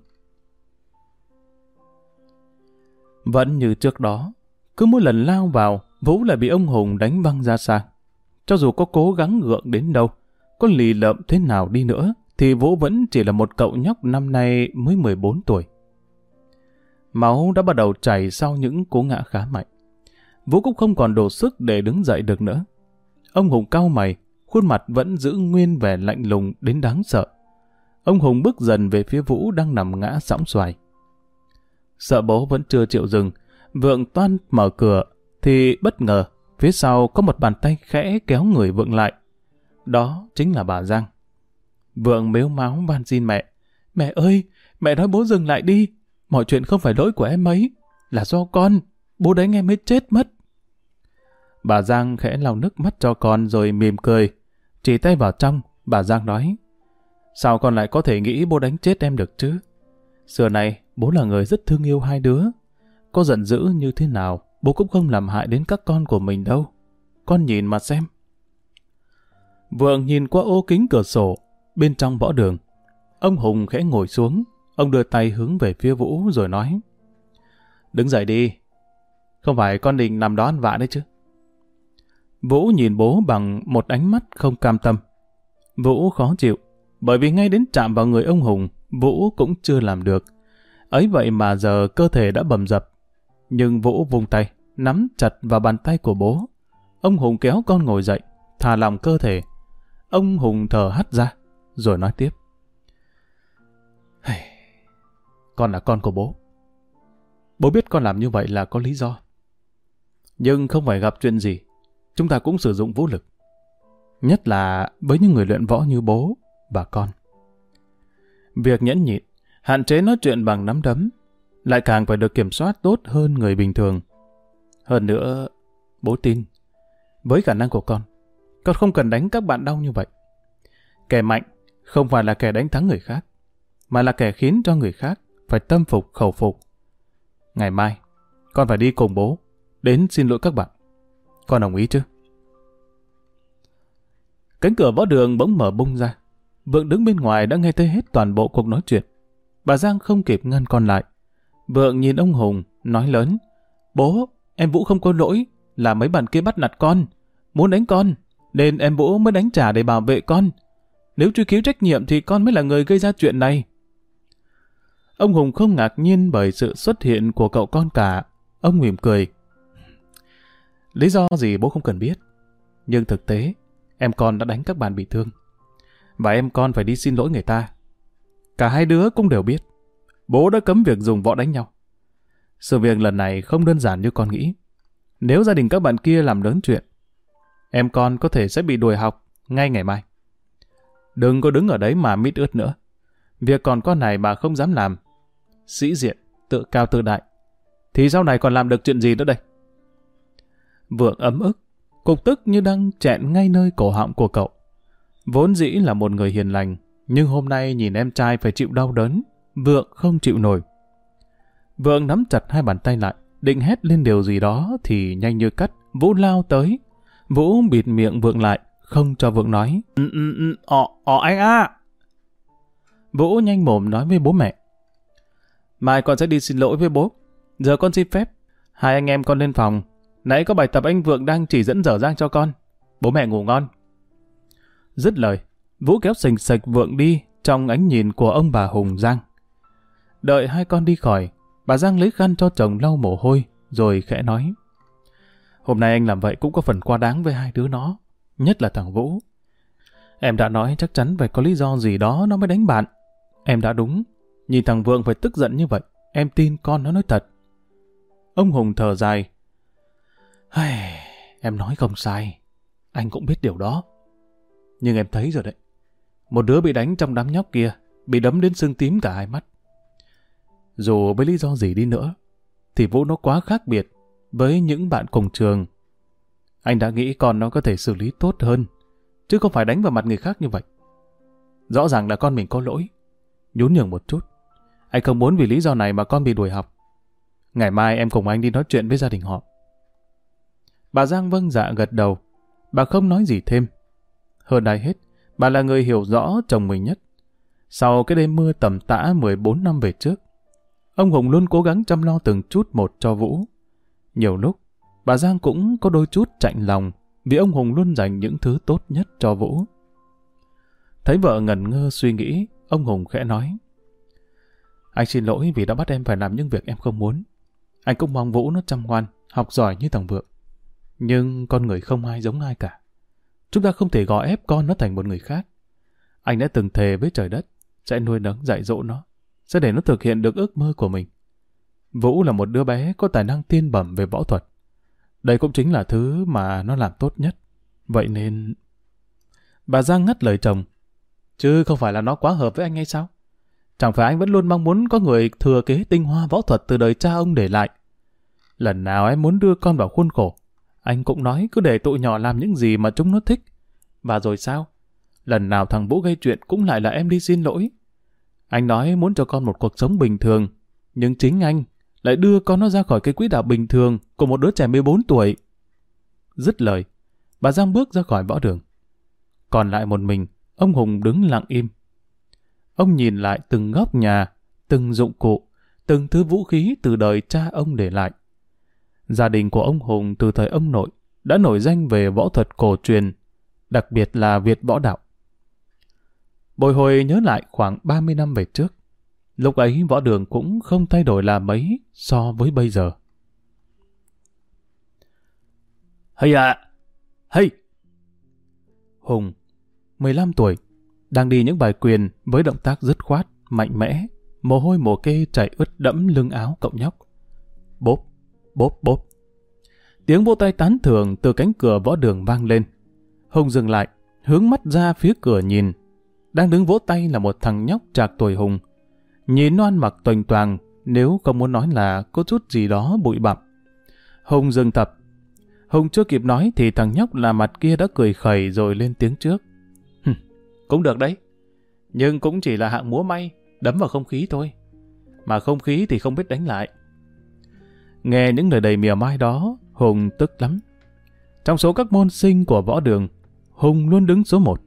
Vẫn như trước đó, cứ mỗi lần lao vào, Vũ lại bị ông Hùng đánh văng ra xa. Cho dù có cố gắng gượng đến đâu, có lì lợm thế nào đi nữa, thì Vũ vẫn chỉ là một cậu nhóc năm nay mới 14 tuổi. Máu đã bắt đầu chảy sau những cú ngã khá mạnh. Vũ cũng không còn đủ sức để đứng dậy được nữa. Ông Hùng cau mày, khuôn mặt vẫn giữ nguyên vẻ lạnh lùng đến đáng sợ. Ông Hùng bước dần về phía Vũ đang nằm ngã sõng xoài. Sợ bố vẫn chưa chịu dừng, Vượng toan mở cửa, thì bất ngờ phía sau có một bàn tay khẽ kéo người Vượng lại. Đó chính là bà Giang. Vượng mếu máo van xin mẹ: Mẹ ơi, mẹ nói bố dừng lại đi. Mọi chuyện không phải lỗi của em ấy, là do con. Bố đánh em ấy chết mất. Bà Giang khẽ lau nước mắt cho con rồi mỉm cười. Chỉ tay vào trong, bà Giang nói: Sao con lại có thể nghĩ bố đánh chết em được chứ? Xưa này, bố là người rất thương yêu hai đứa. Có giận dữ như thế nào, bố cũng không làm hại đến các con của mình đâu. Con nhìn mà xem. Vượng nhìn qua ô kính cửa sổ, bên trong võ đường. Ông Hùng khẽ ngồi xuống, Ông đưa tay hướng về phía Vũ rồi nói: Đứng dậy đi, không phải con định nằm đó ăn vạ đấy chứ. Vũ nhìn bố bằng một ánh mắt không cam tâm. Vũ khó chịu, bởi vì ngay đến chạm vào người ông Hùng, Vũ cũng chưa làm được. Ấy vậy mà giờ cơ thể đã bầm dập. Nhưng Vũ vung tay, nắm chặt vào bàn tay của bố. Ông Hùng kéo con ngồi dậy, thả lỏng cơ thể. Ông Hùng thở hắt ra, rồi nói tiếp: Con là con của bố. Bố biết con làm như vậy là có lý do. Nhưng không phải gặp chuyện gì, chúng ta cũng sử dụng vũ lực. Nhất là với những người luyện võ như bố và con. Việc nhẫn nhịn, hạn chế nói chuyện bằng nắm đấm, lại càng phải được kiểm soát tốt hơn người bình thường. Hơn nữa, bố tin, với khả năng của con không cần đánh các bạn đau như vậy. Kẻ mạnh không phải là kẻ đánh thắng người khác, mà là kẻ khiến cho người khác phải tâm phục khẩu phục. Ngày mai, con phải đi cùng bố, đến xin lỗi các bạn. Con đồng ý chứ? Cánh cửa võ đường bỗng mở bung ra. Vượng đứng bên ngoài đã nghe thấy hết toàn bộ cuộc nói chuyện. Bà Giang không kịp ngăn con lại. Vượng nhìn ông Hùng, nói lớn: Bố, em Vũ không có lỗi, là mấy bạn kia bắt nạt con, muốn đánh con, nên em Vũ mới đánh trả để bảo vệ con. Nếu truy cứu trách nhiệm thì con mới là người gây ra chuyện này. Ông Hùng không ngạc nhiên bởi sự xuất hiện của cậu con cả. Ông mỉm cười: Lý do gì bố không cần biết. Nhưng thực tế, em con đã đánh các bạn bị thương. Và em con phải đi xin lỗi người ta. Cả hai đứa cũng đều biết. Bố đã cấm việc dùng võ đánh nhau. Sự việc lần này không đơn giản như con nghĩ. Nếu gia đình các bạn kia làm lớn chuyện, em con có thể sẽ bị đuổi học ngay ngày mai. Đừng có đứng ở đấy mà mít ướt nữa. Việc còn con này mà không dám làm, sĩ diện, tự cao tự đại, thì sau này còn làm được chuyện gì nữa đây? Vượng ấm ức, cục tức như đang chẹn ngay nơi cổ họng của cậu. Vốn dĩ là một người hiền lành, nhưng hôm nay nhìn em trai phải chịu đau đớn, Vượng không chịu nổi. Vượng nắm chặt hai bàn tay lại, định hét lên điều gì đó thì nhanh như cắt, Vũ lao tới. Vũ bịt miệng Vượng lại, không cho Vượng nói. Anh à! Vũ nhanh mồm nói với bố mẹ: Mai con sẽ đi xin lỗi với bố. Giờ con xin phép, hai anh em con lên phòng. Nãy có bài tập anh Vượng đang chỉ dẫn dở dang cho con. Bố mẹ ngủ ngon. Dứt lời, Vũ kéo sình sạch Vượng đi trong ánh nhìn của ông bà Hùng Giang. Đợi hai con đi khỏi, bà Giang lấy khăn cho chồng lau mồ hôi, rồi khẽ nói: Hôm nay anh làm vậy cũng có phần quá đáng với hai đứa nó, nhất là thằng Vũ. Em đã nói chắc chắn phải có lý do gì đó nó mới đánh bạn. Em đã đúng, nhìn thằng Vượng phải tức giận như vậy, em tin con nó nói thật. Ông Hùng thở dài: Em nói không sai, anh cũng biết điều đó. Nhưng em thấy rồi đấy, một đứa bị đánh trong đám nhóc kia, bị đấm đến sưng tím cả hai mắt. Dù với lý do gì đi nữa, thì Vũ nó quá khác biệt với những bạn cùng trường. Anh đã nghĩ con nó có thể xử lý tốt hơn, chứ không phải đánh vào mặt người khác như vậy. Rõ ràng là con mình có lỗi, nhún nhường một chút. Anh không muốn vì lý do này mà con bị đuổi học. Ngày mai em cùng anh đi nói chuyện với gia đình họ. Bà Giang vâng dạ gật đầu. Bà không nói gì thêm. Hơn ai hết, bà là người hiểu rõ chồng mình nhất. Sau cái đêm mưa tầm tã 14 năm về trước, ông Hùng luôn cố gắng chăm lo từng chút một cho Vũ. Nhiều lúc, bà Giang cũng có đôi chút chạnh lòng vì ông Hùng luôn dành những thứ tốt nhất cho Vũ. Thấy vợ ngẩn ngơ suy nghĩ, ông Hùng khẽ nói: Anh xin lỗi vì đã bắt em phải làm những việc em không muốn. Anh cũng mong Vũ nó chăm ngoan, học giỏi như thằng Vượng. Nhưng con người không ai giống ai cả. Chúng ta không thể gò ép con nó thành một người khác. Anh đã từng thề với trời đất sẽ nuôi nấng dạy dỗ nó, sẽ để nó thực hiện được ước mơ của mình. Vũ là một đứa bé có tài năng thiên bẩm về võ thuật. Đây cũng chính là thứ mà nó làm tốt nhất. Vậy nên... Bà Giang ngắt lời chồng: Chứ không phải là nó quá hợp với anh hay sao? Chẳng phải anh vẫn luôn mong muốn có người thừa kế tinh hoa võ thuật từ đời cha ông để lại. Lần nào em muốn đưa con vào khuôn khổ, anh cũng nói cứ để tụi nhỏ làm những gì mà chúng nó thích. Và rồi sao? Lần nào thằng Vũ gây chuyện cũng lại là em đi xin lỗi. Anh nói muốn cho con một cuộc sống bình thường, nhưng chính anh lại đưa con nó ra khỏi cái quỹ đạo bình thường của một đứa trẻ 14 tuổi. Dứt lời, bà Giang bước ra khỏi võ đường. Còn lại một mình, ông Hùng đứng lặng im. Ông nhìn lại từng góc nhà, từng dụng cụ, từng thứ vũ khí từ đời cha ông để lại. Gia đình của ông Hùng từ thời ông nội đã nổi danh về võ thuật cổ truyền, đặc biệt là Việt võ đạo. Bồi hồi nhớ lại khoảng 30 năm về trước, lúc ấy võ đường cũng không thay đổi là mấy so với bây giờ. Hay à! Hay! Hùng, 15 tuổi, đang đi những bài quyền với động tác dứt khoát, mạnh mẽ, mồ hôi mồ kê chảy ướt đẫm lưng áo cậu nhóc. Bốp, bốp, bốp. Tiếng vỗ tay tán thưởng từ cánh cửa võ đường vang lên. Hùng dừng lại, hướng mắt ra phía cửa nhìn. Đang đứng vỗ tay là một thằng nhóc trạc tuổi Hùng. Nhìn nó ăn mặc toành toàng, nếu không muốn nói là có chút gì đó bụi bặm. Hùng dừng tập. Hùng chưa kịp nói thì thằng nhóc là mặt kia đã cười khẩy rồi lên tiếng trước. Cũng được đấy, nhưng cũng chỉ là hạng múa may, đấm vào không khí thôi. Mà không khí thì không biết đánh lại. Nghe những lời đầy mỉa mai đó, Hùng tức lắm. Trong số các môn sinh của võ đường, Hùng luôn đứng số 1.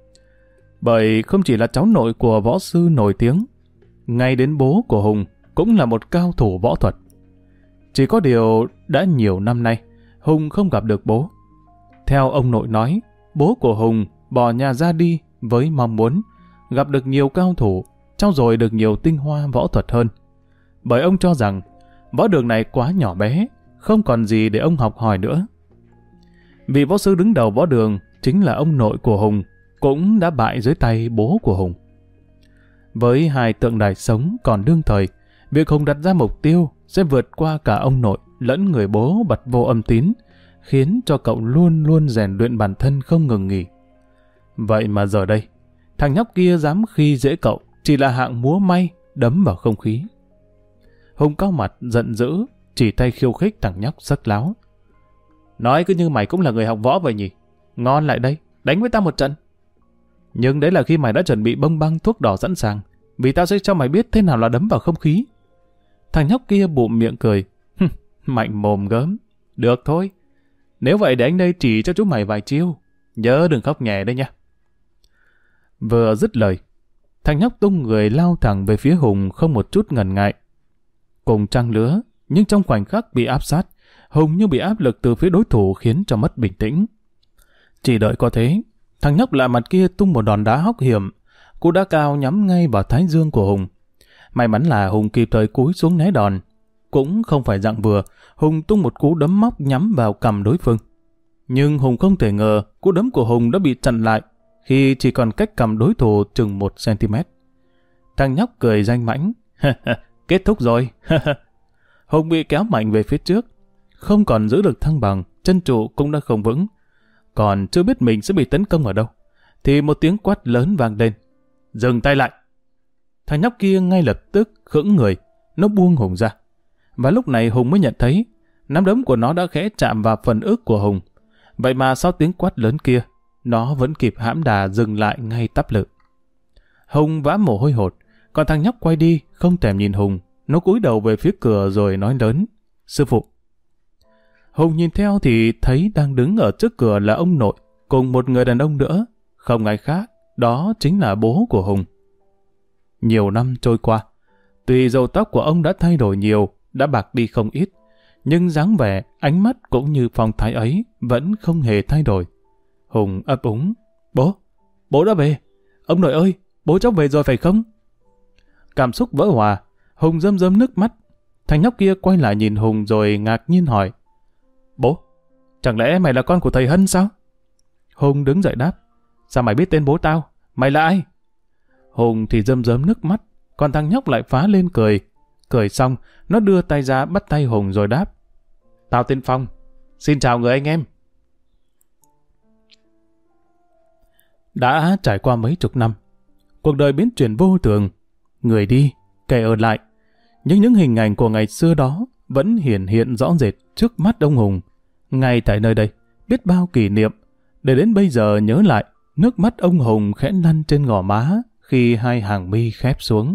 Bởi không chỉ là cháu nội của võ sư nổi tiếng, ngay đến bố của Hùng cũng là một cao thủ võ thuật. Chỉ có điều đã nhiều năm nay, Hùng không gặp được bố. Theo ông nội nói, bố của Hùng bỏ nhà ra đi với mong muốn gặp được nhiều cao thủ, trau dồi được nhiều tinh hoa võ thuật hơn. Bởi ông cho rằng võ đường này quá nhỏ bé, không còn gì để ông học hỏi nữa. Vị võ sư đứng đầu võ đường chính là ông nội của Hùng, cũng đã bại dưới tay bố của Hùng. Với hai tượng đài sống còn đương thời, việc Hùng đặt ra mục tiêu sẽ vượt qua cả ông nội lẫn người bố bật vô âm tín, khiến cho cậu luôn luôn rèn luyện bản thân không ngừng nghỉ. Vậy mà giờ đây, thằng nhóc kia dám khi dễ cậu chỉ là hạng múa may đấm vào không khí. Hùng cau mặt giận dữ, chỉ tay khiêu khích thằng nhóc sắc láo. Nói cứ như mày cũng là người học võ vậy nhỉ? Ngon lại đây, đánh với tao một trận. Nhưng đấy là khi mày đã chuẩn bị bông băng thuốc đỏ sẵn sàng, vì tao sẽ cho mày biết thế nào là đấm vào không khí. Thằng nhóc kia bụm miệng cười. Mạnh mồm gớm. Được thôi. Nếu vậy để anh đây chỉ cho chúng mày vài chiêu. Nhớ đừng khóc nhè đây nha. Vừa dứt lời, thằng nhóc tung người lao thẳng về phía Hùng không một chút ngần ngại. Cùng trang lứa, nhưng trong khoảnh khắc bị áp sát, Hùng như bị áp lực từ phía đối thủ khiến cho mất bình tĩnh. Chỉ đợi có thế, thằng nhóc lạ mặt kia tung một đòn đá hóc hiểm, cú đá cao nhắm ngay vào thái dương của Hùng. May mắn là Hùng kịp thời cúi xuống né đòn. Cũng không phải dạng vừa, Hùng tung một cú đấm móc nhắm vào cằm đối phương. Nhưng Hùng không thể ngờ cú đấm của Hùng đã bị chặn lại khi chỉ còn cách cằm đối thủ chừng 1 cm. Thằng nhóc cười danh mãnh. Kết thúc rồi. Hùng bị kéo mạnh về phía trước, không còn giữ được thăng bằng, chân trụ cũng đã không vững. Còn chưa biết mình sẽ bị tấn công ở đâu, thì một tiếng quát lớn vang lên. Dừng tay lại. Thằng nhóc kia ngay lập tức khựng người, nó buông Hùng ra. Và lúc này Hùng mới nhận thấy nắm đấm của nó đã khẽ chạm vào phần ức của Hùng. Vậy mà sau tiếng quát lớn kia, nó vẫn kịp hãm đà dừng lại ngay tắp lự. Hùng vã mồ hôi hột, còn thằng nhóc quay đi không thèm nhìn Hùng. Nó cúi đầu về phía cửa rồi nói lớn. Sư phụ. Hùng nhìn theo thì thấy đang đứng ở trước cửa là ông nội cùng một người đàn ông nữa, không ai khác, đó chính là bố của Hùng. Nhiều năm trôi qua, tuy râu tóc của ông đã thay đổi nhiều, đã bạc đi không ít, nhưng dáng vẻ, ánh mắt cũng như phong thái ấy vẫn không hề thay đổi. Hùng ấp úng. Bố đã về. Ông nội ơi, bố cháu về rồi phải không? Cảm xúc vỡ hòa, Hùng rơm rơm nước mắt. Thằng nhóc kia quay lại nhìn Hùng rồi ngạc nhiên hỏi. Bố, chẳng lẽ mày là con của thầy Hân sao? Hùng đứng dậy đáp. Sao mày biết tên bố tao? Mày là ai? Hùng thì rơm rớm nước mắt, còn thằng nhóc lại phá lên cười. Cười xong, nó đưa tay ra bắt tay Hùng rồi đáp. Tao tên Phong, xin chào người anh em. Đã trải qua mấy chục năm, cuộc đời biến chuyển vô thường, người đi, kẻ ở lại. Nhưng những hình ảnh của ngày xưa đó vẫn hiển hiện rõ rệt trước mắt ông Hùng. Ngay tại nơi đây, biết bao kỷ niệm, để đến bây giờ nhớ lại, nước mắt ông Hùng khẽ lăn trên gò má khi hai hàng mi khép xuống.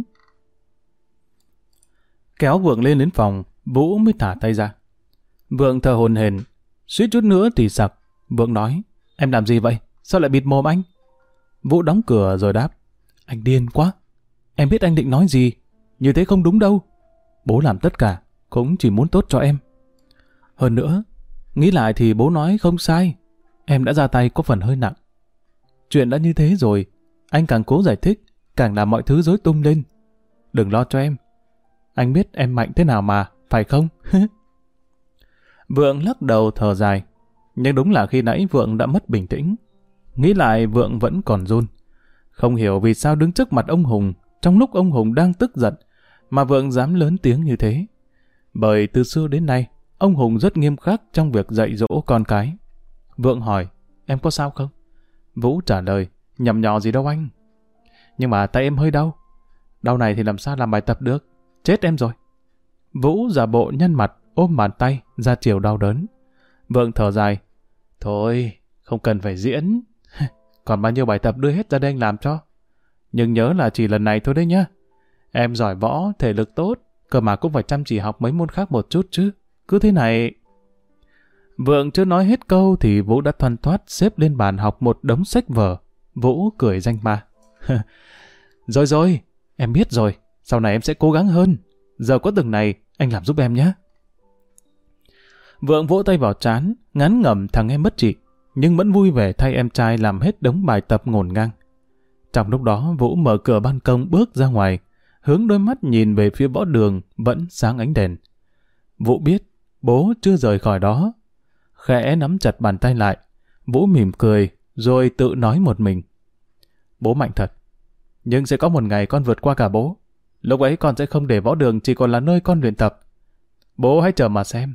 Kéo Vượng lên đến phòng, Vũ mới thả tay ra. Vượng thở hổn hển, suýt chút nữa thì sặc. Vượng nói, em làm gì vậy? Sao lại bịt mồm anh? Vũ đóng cửa rồi đáp, anh điên quá. Em biết anh định nói gì, như thế không đúng đâu. Bố làm tất cả cũng chỉ muốn tốt cho em. Hơn nữa, nghĩ lại thì bố nói không sai. Em đã ra tay có phần hơi nặng. Chuyện đã như thế rồi, anh càng cố giải thích, càng làm mọi thứ rối tung lên. Đừng lo cho em. Anh biết em mạnh thế nào mà, phải không? Vượng lắc đầu thở dài. Nhưng đúng là khi nãy Vượng đã mất bình tĩnh. Nghĩ lại Vượng vẫn còn run. Không hiểu vì sao đứng trước mặt ông Hùng, trong lúc ông Hùng đang tức giận, mà Vượng dám lớn tiếng như thế. Bởi từ xưa đến nay, ông Hùng rất nghiêm khắc trong việc dạy dỗ con cái. Vượng hỏi, em có sao không? Vũ trả lời, nhầm nhò gì đâu anh. Nhưng mà tay em hơi đau. Đau này thì làm sao làm bài tập được? Chết em rồi. Vũ giả bộ nhăn mặt, ôm bàn tay, ra chiều đau đớn. Vượng thở dài. Thôi, không cần phải diễn. Còn bao nhiêu bài tập đưa hết ra đây anh làm cho. Nhưng nhớ là chỉ lần này thôi đấy nhá. Em giỏi võ, thể lực tốt, cơ mà cũng phải chăm chỉ học mấy môn khác một chút chứ. Cứ thế này... Vượng chưa nói hết câu thì Vũ đã thoăn thoắt xếp lên bàn học một đống sách vở. Vũ cười danh ma. Rồi, em biết rồi. Sau này em sẽ cố gắng hơn. Giờ có từng này, anh làm giúp em nhé. Vượng vỗ tay vào trán, ngán ngẩm thằng em mất trị, nhưng vẫn vui vẻ thay em trai làm hết đống bài tập ngổn ngang. Trong lúc đó, Vũ mở cửa ban công bước ra ngoài, hướng đôi mắt nhìn về phía võ đường vẫn sáng ánh đèn. Vũ biết bố chưa rời khỏi đó. Khẽ nắm chặt bàn tay lại, Vũ mỉm cười rồi tự nói một mình. Bố mạnh thật, nhưng sẽ có một ngày con vượt qua cả bố. Lúc ấy con sẽ không để võ đường chỉ còn là nơi con luyện tập. Bố hãy chờ mà xem.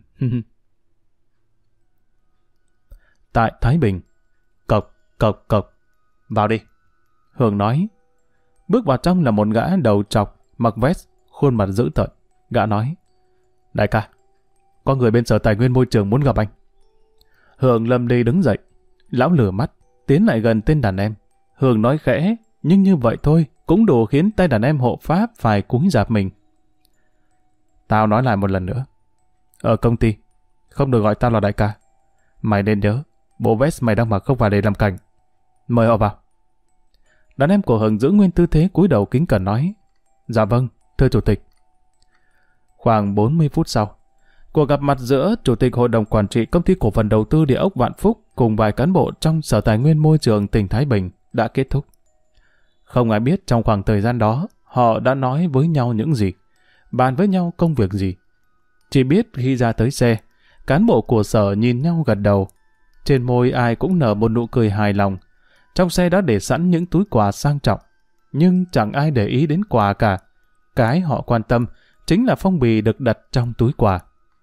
Tại Thái Bình. Cộc, cộc, cộc. Vào đi. Hường nói. Bước vào trong là một gã đầu trọc, mặc vest, khuôn mặt dữ tợn. Gã nói. Đại ca, có người bên sở tài nguyên môi trường muốn gặp anh. Hường lâm ly đứng dậy. Lão lửa mắt, tiến lại gần tên đàn em. Hường nói khẽ, nhưng như vậy thôi, cũng đủ khiến tay đàn em hộ pháp phải cúi rạp mình. Tao nói lại một lần nữa. Ở công ty, không được gọi tao là đại ca. Mày nên nhớ, bộ vest mày đang mặc không phải để làm cảnh. Mời họ vào. Đàn em của Hường giữ nguyên tư thế cúi đầu kính cẩn nói. Dạ vâng, thưa chủ tịch. Khoảng 40 phút sau, cuộc gặp mặt giữa chủ tịch hội đồng quản trị công ty cổ phần đầu tư địa ốc Vạn Phúc cùng vài cán bộ trong sở tài nguyên môi trường tỉnh Thái Bình đã kết thúc. Không ai biết trong khoảng thời gian đó họ đã nói với nhau những gì, bàn với nhau công việc gì. Chỉ biết khi ra tới xe, cán bộ của sở nhìn nhau gật đầu. Trên môi ai cũng nở một nụ cười hài lòng. Trong xe đã để sẵn những túi quà sang trọng, nhưng chẳng ai để ý đến quà cả. Cái họ quan tâm chính là phong bì được đặt trong túi quà.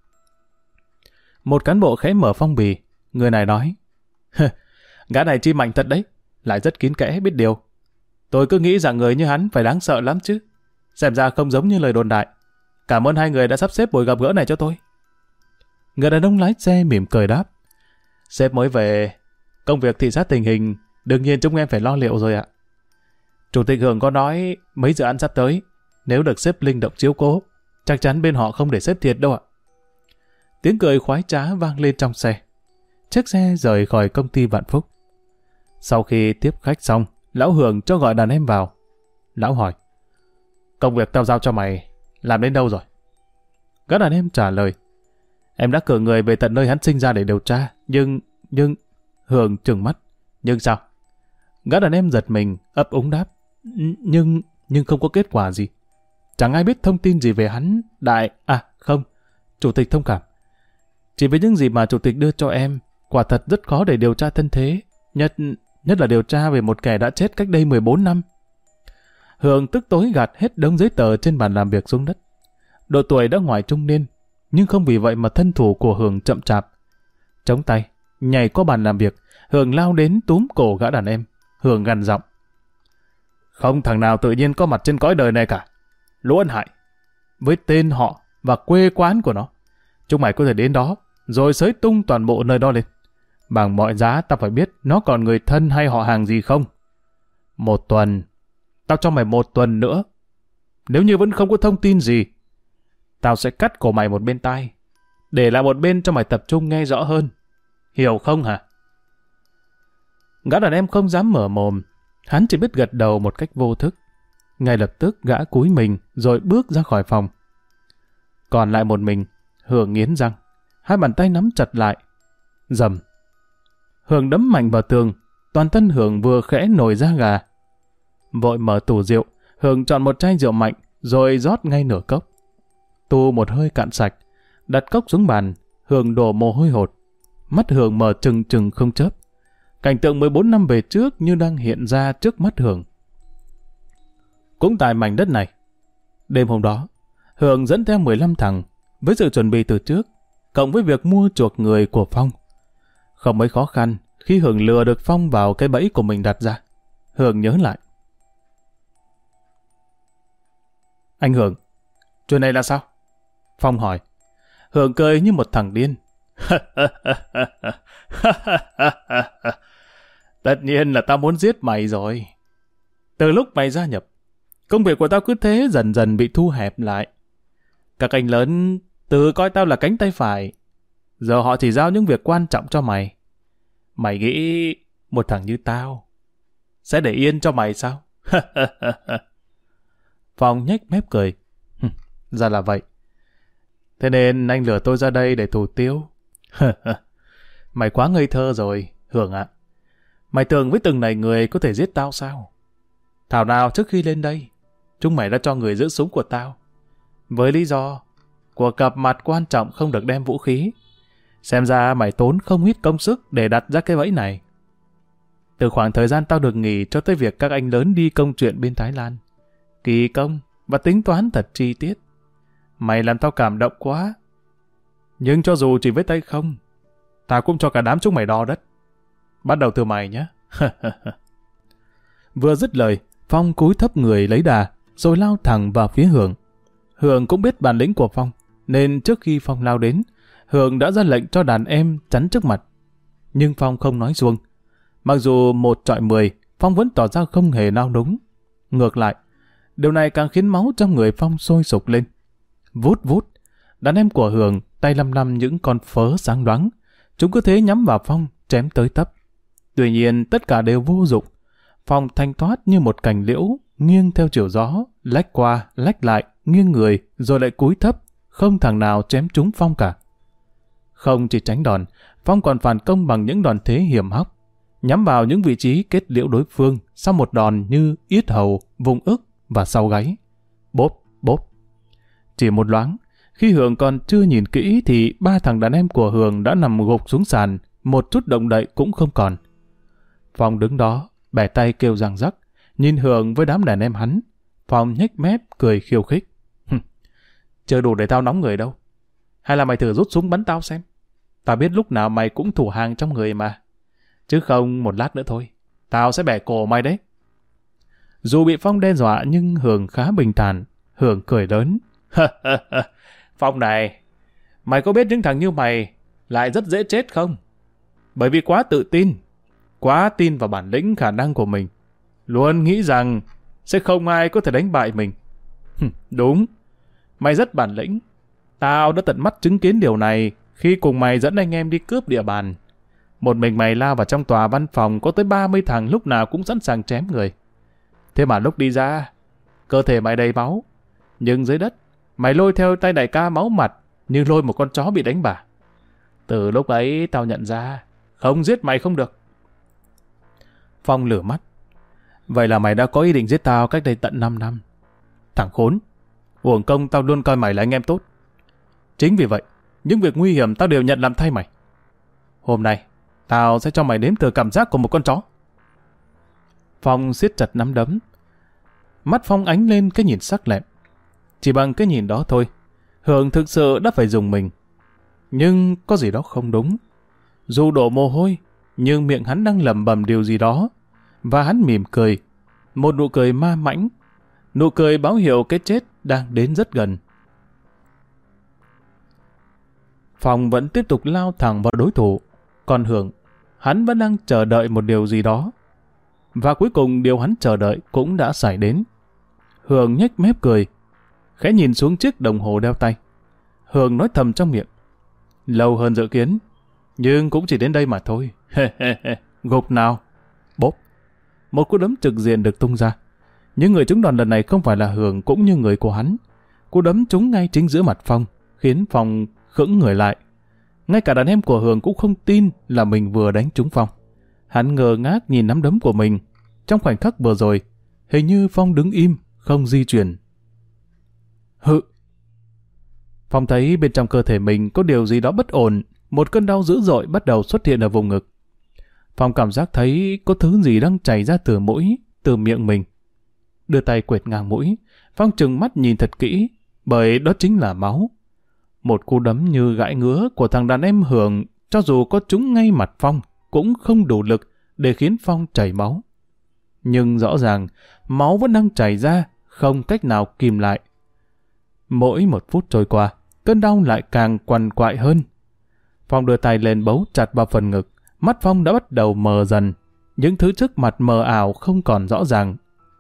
Một cán bộ khẽ mở phong bì, người này nói. Gã này chi mạnh thật đấy, lại rất kín kẽ biết điều. Tôi cứ nghĩ rằng người như hắn phải đáng sợ lắm chứ. Xem ra không giống như lời đồn đại. Cảm ơn hai người đã sắp xếp buổi gặp gỡ này cho tôi. Người đàn ông lái xe mỉm cười đáp. Sếp mới về, công việc thị sát tình hình, đương nhiên chúng em phải lo liệu rồi ạ. Chủ tịch Hường có nói mấy dự án sắp tới, nếu được sếp linh động chiếu cố, chắc chắn bên họ không để sếp thiệt đâu ạ. Tiếng cười khoái trá vang lên trong xe. Chiếc xe rời khỏi công ty Vạn Phúc. Sau khi tiếp khách xong, lão Hường cho gọi đàn em vào. Lão hỏi. Công việc tao giao cho mày, làm đến đâu rồi? Các đàn em trả lời. Em đã cử người về tận nơi hắn sinh ra để điều tra, nhưng... Hường trừng mắt. Nhưng sao? Gã đàn em giật mình, ấp úng đáp. Nhưng không có kết quả gì. Chẳng ai biết thông tin gì về hắn. Không, chủ tịch thông cảm. Chỉ với những gì mà chủ tịch đưa cho em, quả thật rất khó để điều tra thân thế. Nhất là điều tra về một kẻ đã chết cách đây 14 năm. Hường tức tối gạt hết đống giấy tờ trên bàn làm việc xuống đất. Độ tuổi đã ngoài trung niên, nhưng không vì vậy mà thân thủ của Hường chậm chạp. Chống tay, nhảy qua bàn làm việc, Hường lao đến túm cổ gã đàn em. Hường gằn giọng. Không thằng nào tự nhiên có mặt trên cõi đời này cả. Lũ ân hại. Với tên họ và quê quán của nó, chúng mày có thể đến đó, rồi xới tung toàn bộ nơi đó lên. Bằng mọi giá tao phải biết nó còn người thân hay họ hàng gì không. 1 tuần. Tao cho mày 1 tuần nữa. Nếu như vẫn không có thông tin gì, tao sẽ cắt cổ mày một bên tai, để lại một bên cho mày tập trung nghe rõ hơn. Hiểu không hả? Gã đàn em không dám mở mồm. Hắn chỉ biết gật đầu một cách vô thức. Ngay lập tức gã cúi mình rồi bước ra khỏi phòng. Còn lại một mình, Hường nghiến răng, hai bàn tay nắm chặt lại. Rầm. Hường đấm mạnh vào tường, toàn thân Hường vừa khẽ nổi da gà. Vội mở tủ rượu, Hường chọn một chai rượu mạnh rồi rót ngay nửa cốc. Tu một hơi cạn sạch, đặt cốc xuống bàn, Hường đổ mồ hôi hột. Mắt Hường mở trừng trừng không chớp. Cảnh tượng 14 năm về trước như đang hiện ra trước mắt Hường. Cũng tại mảnh đất này, đêm hôm đó, Hường dẫn theo 15 thằng, với sự chuẩn bị từ trước, cộng với việc mua chuộc người của Phong. Không mấy khó khăn khi Hường lừa được Phong vào cái bẫy của mình đặt ra. Hường nhớ lại. Anh Hường, chuyện này là sao? Phong hỏi. Hường cười như một thằng điên. Tất nhiên là tao muốn giết mày rồi. Từ lúc mày gia nhập, công việc của tao cứ thế dần dần bị thu hẹp lại. Các anh lớn tự coi tao là cánh tay phải. Giờ họ chỉ giao những việc quan trọng cho mày. Mày nghĩ một thằng như tao sẽ để yên cho mày sao? Phong nhếch mép cười. Ra là vậy. Thế nên anh lừa tôi ra đây để thủ tiêu. Mày quá ngây thơ rồi, Hường ạ. Mày tưởng với từng này người có thể giết tao sao? Thảo nào trước khi lên đây, chúng mày đã cho người giữ súng của tao. Với lý do, cuộc gặp mặt quan trọng không được đem vũ khí. Xem ra mày tốn không ít công sức để đặt ra cái bẫy này. Từ khoảng thời gian tao được nghỉ cho tới việc các anh lớn đi công chuyện bên Thái Lan. Kỳ công và tính toán thật chi tiết. Mày làm tao cảm động quá. Nhưng cho dù chỉ với tay không, tao cũng cho cả đám chúng mày đo đất. Bắt đầu từ mày nhé. Vừa dứt lời, Phong cúi thấp người lấy đà, rồi lao thẳng vào phía Hường. Hường cũng biết bản lĩnh của Phong, nên trước khi Phong lao đến, Hường đã ra lệnh cho đàn em chắn trước mặt. Nhưng Phong không nói xuông. Mặc dù 1 chọi 10, Phong vẫn tỏ ra không hề nao núng. Ngược lại, điều này càng khiến máu trong người Phong sôi sục lên. Vút vút, đàn em của Hường tay lăm lăm những con phớ sáng loáng. Chúng cứ thế nhắm vào Phong, chém tới tấp. Tuy nhiên tất cả đều vô dụng. Phong thanh thoát như một cành liễu, nghiêng theo chiều gió, lách qua, lách lại, nghiêng người, rồi lại cúi thấp, không thằng nào chém trúng Phong cả. Không chỉ tránh đòn, Phong còn phản công bằng những đòn thế hiểm hóc, nhắm vào những vị trí kết liễu đối phương sau một đòn như yết hầu, vùng ức và sau gáy. Bốp, bốp. Chỉ một loáng, khi Hường còn chưa nhìn kỹ thì 3 thằng đàn em của Hường đã nằm gục xuống sàn, một chút động đậy cũng không còn. Phong đứng đó, bẻ tay kêu răng rắc, nhìn Hường với đám đàn em hắn. Phong nhếch mép cười khiêu khích. Chưa đủ để tao nóng người đâu. Hay là mày thử rút súng bắn tao xem. Tao biết lúc nào mày cũng thủ hàng trong người mà. Chứ không một lát nữa thôi, tao sẽ bẻ cổ mày đấy. Dù bị Phong đe dọa nhưng Hường khá bình thản. Hường cười lớn. Phong này, mày có biết những thằng như mày lại rất dễ chết không? Bởi vì quá tự tin, quá tin vào bản lĩnh khả năng của mình, luôn nghĩ rằng sẽ không ai có thể đánh bại mình. Đúng, mày rất bản lĩnh. Tao đã tận mắt chứng kiến điều này khi cùng mày dẫn anh em đi cướp địa bàn. Một mình mày lao vào trong tòa văn phòng có tới 30 thằng lúc nào cũng sẵn sàng chém người. Thế mà lúc đi ra, cơ thể mày đầy máu, nhưng dưới đất, mày lôi theo tay đại ca máu mặt như lôi một con chó bị đánh bả. Từ lúc ấy tao nhận ra, không giết mày không được. Phong lửa mắt. Vậy là mày đã có ý định giết tao cách đây tận 5 năm. Thằng khốn, uổng công tao luôn coi mày là anh em tốt. Chính vì vậy, những việc nguy hiểm tao đều nhận làm thay mày. Hôm nay, tao sẽ cho mày nếm thử cảm giác của một con chó. Phong siết chặt nắm đấm. Mắt Phong ánh lên cái nhìn sắc lẹm. Chỉ bằng cái nhìn đó thôi, Hường thực sự đã phải dùng mình. Nhưng có gì đó không đúng. Dù đổ mồ hôi, nhưng miệng hắn đang lẩm bẩm điều gì đó. Và hắn mỉm cười. Một nụ cười ma mãnh. Nụ cười báo hiệu cái chết đang đến rất gần. Phong vẫn tiếp tục lao thẳng vào đối thủ. Còn Hường, hắn vẫn đang chờ đợi một điều gì đó. Và cuối cùng điều hắn chờ đợi cũng đã xảy đến. Hường nhếch mép cười, khẽ nhìn xuống chiếc đồng hồ đeo tay. Hường nói thầm trong miệng. Lâu hơn dự kiến, nhưng cũng chỉ đến đây mà thôi. Gục nào. Bốp. Một cú đấm trực diện được tung ra. Nhưng người trúng đòn lần này không phải là Hường cũng như người của hắn. Cú đấm trúng ngay chính giữa mặt Phong, khiến Phong khựng người lại. Ngay cả đàn em của Hường cũng không tin là mình vừa đánh trúng Phong. Hắn ngơ ngác nhìn nắm đấm của mình. Trong khoảnh khắc vừa rồi, hình như Phong đứng im, không di chuyển. Hự! Phong thấy bên trong cơ thể mình có điều gì đó bất ổn, một cơn đau dữ dội bắt đầu xuất hiện ở vùng ngực. Phong cảm giác thấy có thứ gì đang chảy ra từ mũi, từ miệng mình. Đưa tay quệt ngang mũi, Phong trừng mắt nhìn thật kỹ, bởi đó chính là máu. Một cú đấm như gãi ngứa của thằng đàn em Hường, cho dù có trúng ngay mặt Phong, cũng không đủ lực để khiến Phong chảy máu. Nhưng rõ ràng, máu vẫn đang chảy ra, không cách nào kìm lại. Mỗi một phút trôi qua, cơn đau lại càng quằn quại hơn. Phong đưa tay lên bấu chặt vào phần ngực, mắt Phong đã bắt đầu mờ dần. Những thứ trước mặt mờ ảo không còn rõ ràng.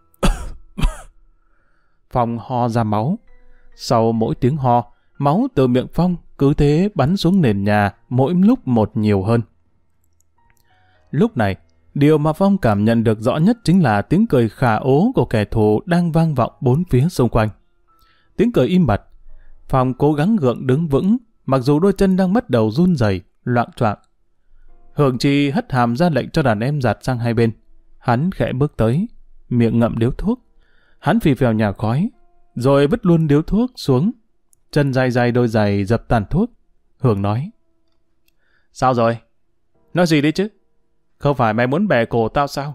Phong ho ra máu. Sau mỗi tiếng ho, máu từ miệng Phong cứ thế bắn xuống nền nhà, mỗi lúc một nhiều hơn. Lúc này, điều mà Phong cảm nhận được rõ nhất chính là tiếng cười khà ố của kẻ thù đang vang vọng bốn phía xung quanh. Tiếng cười im bặt. Phong cố gắng gượng đứng vững, mặc dù đôi chân đang bắt đầu run rẩy, loạng choạng. Hường Chi hất hàm ra lệnh cho đàn em giạt sang hai bên. Hắn khẽ bước tới, miệng ngậm điếu thuốc. Hắn phì phèo nhả khói, rồi vứt luôn điếu thuốc xuống. Chân dài dài đôi giày dập tàn thuốc. Hường nói: Sao rồi? Nói gì đi chứ? Không phải mày muốn bẻ cổ tao sao?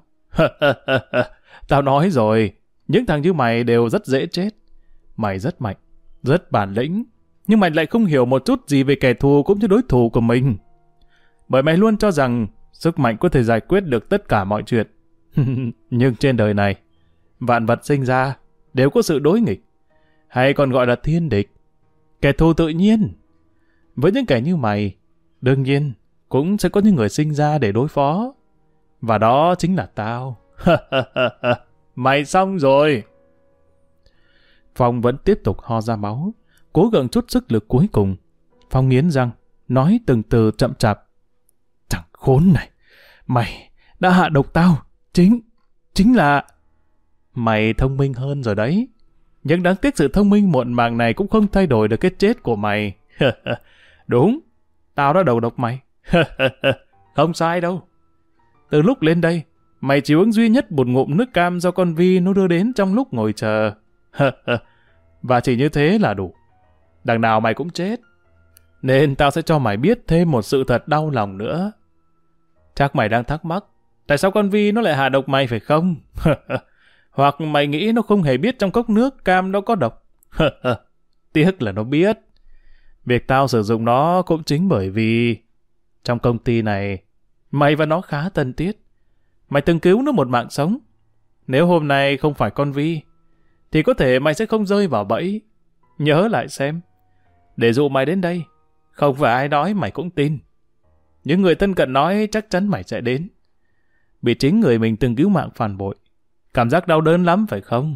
Tao nói rồi, những thằng như mày đều rất dễ chết. Mày rất mạnh, rất bản lĩnh, nhưng mày lại không hiểu một chút gì về kẻ thù cũng như đối thủ của mình. Bởi mày luôn cho rằng sức mạnh có thể giải quyết được tất cả mọi chuyện. Nhưng trên đời này, vạn vật sinh ra đều có sự đối nghịch, hay còn gọi là thiên địch, kẻ thù tự nhiên. Với những kẻ như mày, đương nhiên cũng sẽ có những người sinh ra để đối phó. Và đó chính là tao. Mày xong rồi. Phong vẫn tiếp tục ho ra máu, cố gắng chút sức lực cuối cùng. Phong nghiến răng, nói từng từ chậm chạp: Thằng khốn này, mày đã hạ độc tao. Chính là... Mày thông minh hơn rồi đấy. Nhưng đáng tiếc sự thông minh muộn màng này cũng không thay đổi được cái chết của mày. Đúng, tao đã đầu độc mày. Không sai đâu. Từ lúc lên đây, mày chỉ uống duy nhất một ngụm nước cam do con Vi nó đưa đến trong lúc ngồi chờ. Và chỉ như thế là đủ. Đằng nào mày cũng chết. Nên tao sẽ cho mày biết thêm một sự thật đau lòng nữa. Chắc mày đang thắc mắc, tại sao con Vi nó lại hạ độc mày phải không? Hoặc mày nghĩ nó không hề biết trong cốc nước cam đó có độc. Tiếc là nó biết. Việc tao sử dụng nó cũng chính bởi vì trong công ty này, mày và nó khá thân thiết. Mày từng cứu nó một mạng sống. Nếu hôm nay không phải con Vi, thì có thể mày sẽ không rơi vào bẫy. Nhớ lại xem. Để dụ mày đến đây, không phải ai nói mày cũng tin. Những người thân cận nói chắc chắn mày sẽ đến. Bị chính người mình từng cứu mạng phản bội. Cảm giác đau đớn lắm phải không?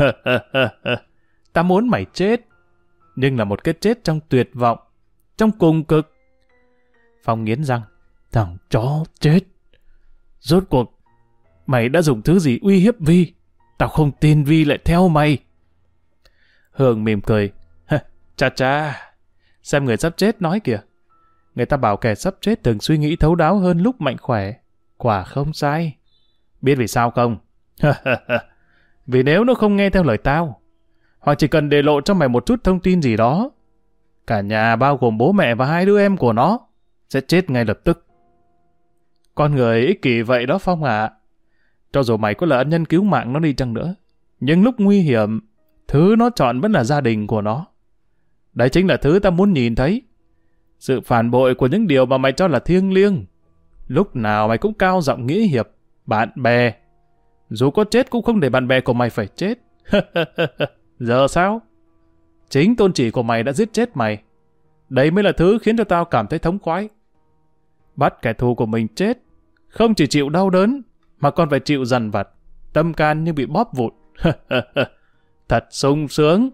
Ta muốn mày chết, nhưng là một cái chết trong tuyệt vọng, trong cùng cực. Phong nghiến răng: Thằng chó chết. Rốt cuộc, mày đã dùng thứ gì uy hiếp Vi? Tao không tin Vi lại theo mày. Hường mỉm cười: Chà chà, xem người sắp chết nói kìa. Người ta bảo kẻ sắp chết thường suy nghĩ thấu đáo hơn lúc mạnh khỏe. Quả không sai. Biết vì sao không? Vì nếu nó không nghe theo lời tao, hoặc chỉ cần để lộ cho mày một chút thông tin gì đó, cả nhà bao gồm bố mẹ và hai đứa em của nó sẽ chết ngay lập tức. Con người ích kỷ vậy đó Phong ạ. Cho dù mày có là ân nhân cứu mạng nó đi chăng nữa, nhưng lúc nguy hiểm, thứ nó chọn vẫn là gia đình của nó. Đấy chính là thứ ta muốn nhìn thấy. Sự phản bội của những điều mà mày cho là thiêng liêng. Lúc nào mày cũng cao giọng nghĩa hiệp, bạn bè. Dù có chết cũng không để bạn bè của mày phải chết. Giờ sao? Chính tôn chỉ của mày đã giết chết mày. Đấy mới là thứ khiến cho tao cảm thấy thống khoái. Bắt kẻ thù của mình chết, không chỉ chịu đau đớn, mà còn phải chịu dằn vặt, tâm can như bị bóp vụn. Thật sung sướng.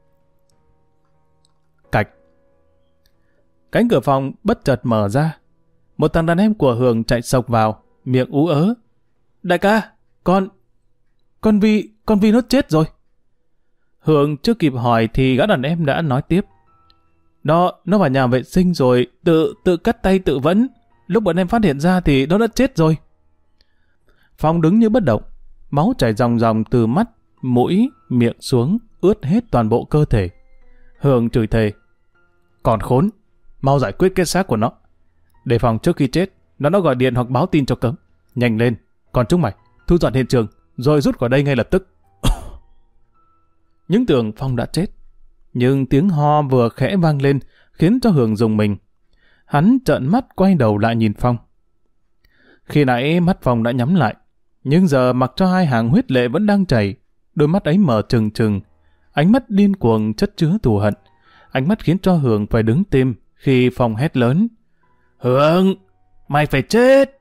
Cạch. Cánh cửa phòng bất chợt mở ra. Một thằng đàn em của Hường chạy xộc vào, miệng ú ớ: Đại ca, con Vi con Vi nó chết rồi. Hường chưa kịp hỏi thì gã đàn em đã nói tiếp. Nó vào nhà vệ sinh rồi, tự cắt tay tự vẫn. Lúc bọn em phát hiện ra thì nó đã chết rồi. Phong đứng như bất động, máu chảy ròng ròng từ mắt, mũi, miệng xuống, ướt hết toàn bộ cơ thể. Hường chửi thề. Còn khốn, mau giải quyết cái xác của nó. Đề phòng trước khi chết, nó gọi điện hoặc báo tin cho cấm. Nhanh lên, còn chúng mày, thu dọn hiện trường, rồi rút khỏi đây ngay lập tức. Những tưởng Phong đã chết, nhưng tiếng ho vừa khẽ vang lên, khiến cho Hường rùng mình. Hắn trợn mắt quay đầu lại nhìn Phong. Khi nãy mắt Phong đã nhắm lại, nhưng giờ mặc cho hai hàng huyết lệ vẫn đang chảy, đôi mắt ấy mở trừng trừng, ánh mắt điên cuồng chất chứa thù hận. Ánh mắt khiến cho Hường phải đứng tim khi Phong hét lớn. Hường, mày phải chết!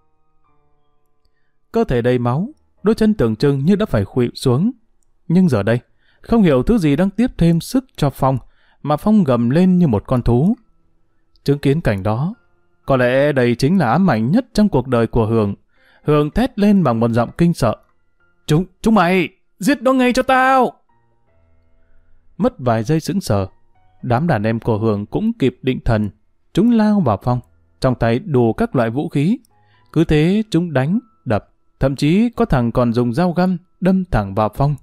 Cơ thể đầy máu, đôi chân tưởng chừng như đã phải khuỵu xuống. Nhưng giờ đây, không hiểu thứ gì đang tiếp thêm sức cho Phong, mà Phong gầm lên như một con thú. Chứng kiến cảnh đó, có lẽ đây chính là ám ảnh nhất trong cuộc đời của Hường. Hường thét lên bằng một giọng kinh sợ. Chúng mày, giết nó ngay cho tao! Mất vài giây sững sờ, đám đàn em của Hường cũng kịp định thần. Chúng lao vào Phong, trong tay đủ các loại vũ khí. Cứ thế chúng đánh, đập, thậm chí có thằng còn dùng dao găm đâm thẳng vào Phong.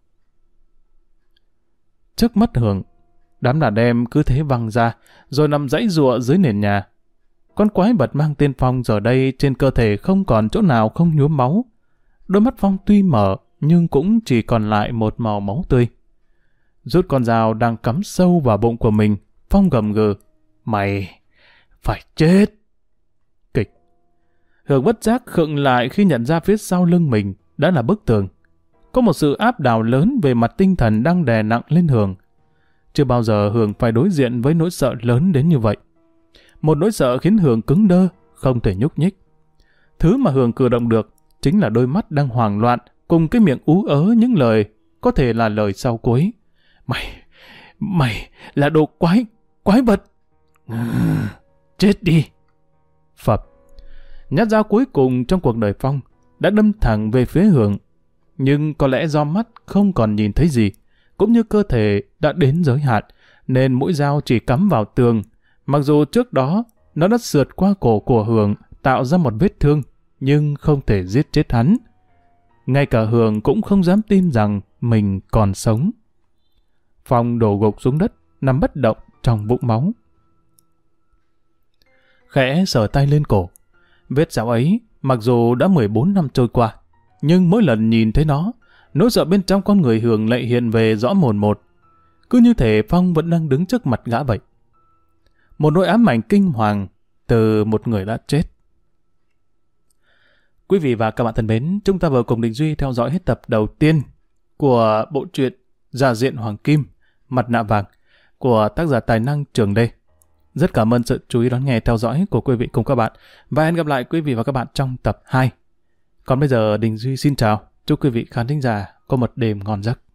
Trước mắt Hường, đám đàn em cứ thế văng ra, rồi nằm giãy giụa dưới nền nhà. Con quái vật mang tên Phong giờ đây trên cơ thể không còn chỗ nào không nhuốm máu. Đôi mắt Phong tuy mở, nhưng cũng chỉ còn lại một màu máu tươi. Rút con dao đang cắm sâu vào bụng của mình, Phong gầm gừ. Mày phải chết! Kịch. Hường bất giác khựng lại khi nhận ra phía sau lưng mình đã là bức tường. Có một sự áp đảo lớn về mặt tinh thần đang đè nặng lên Hường. Chưa bao giờ Hường phải đối diện với nỗi sợ lớn đến như vậy. Một nỗi sợ khiến Hường cứng đơ, không thể nhúc nhích. Thứ mà Hường cử động được chính là đôi mắt đang hoảng loạn cùng cái miệng ú ớ những lời có thể là lời sau cuối. Mày là đồ quái vật. Chết đi. Phập. Nhát dao cuối cùng trong cuộc đời Phong đã đâm thẳng về phía Hường. Nhưng có lẽ do mắt không còn nhìn thấy gì, cũng như cơ thể đã đến giới hạn, nên mũi dao chỉ cắm vào tường. Mặc dù trước đó nó đã sượt qua cổ của Hường, tạo ra một vết thương, nhưng không thể giết chết hắn. Ngay cả Hường cũng không dám tin rằng mình còn sống. Phong đổ gục xuống đất, nằm bất động trong vũng máu. Khẽ sờ tay lên cổ. Vết dao ấy, mặc dù đã 14 năm trôi qua, nhưng mỗi lần nhìn thấy nó, nỗi sợ bên trong con người Hường lại hiện về rõ mồn một. Cứ như thể Phong vẫn đang đứng trước mặt gã vậy. Một nỗi ám ảnh kinh hoàng từ một người đã chết. Quý vị và các bạn thân mến, chúng ta vừa cùng Đình Duy theo dõi hết tập đầu tiên của bộ truyện Dạ Diện Hoàng Kim, Mặt Nạ Vàng của tác giả tài năng Trường Lê. Rất cảm ơn sự chú ý đón nghe theo dõi của quý vị cùng các bạn, và hẹn gặp lại quý vị và các bạn trong tập 2. Còn bây giờ Đình Duy xin chào, chúc quý vị khán thính giả có một đêm ngon giấc.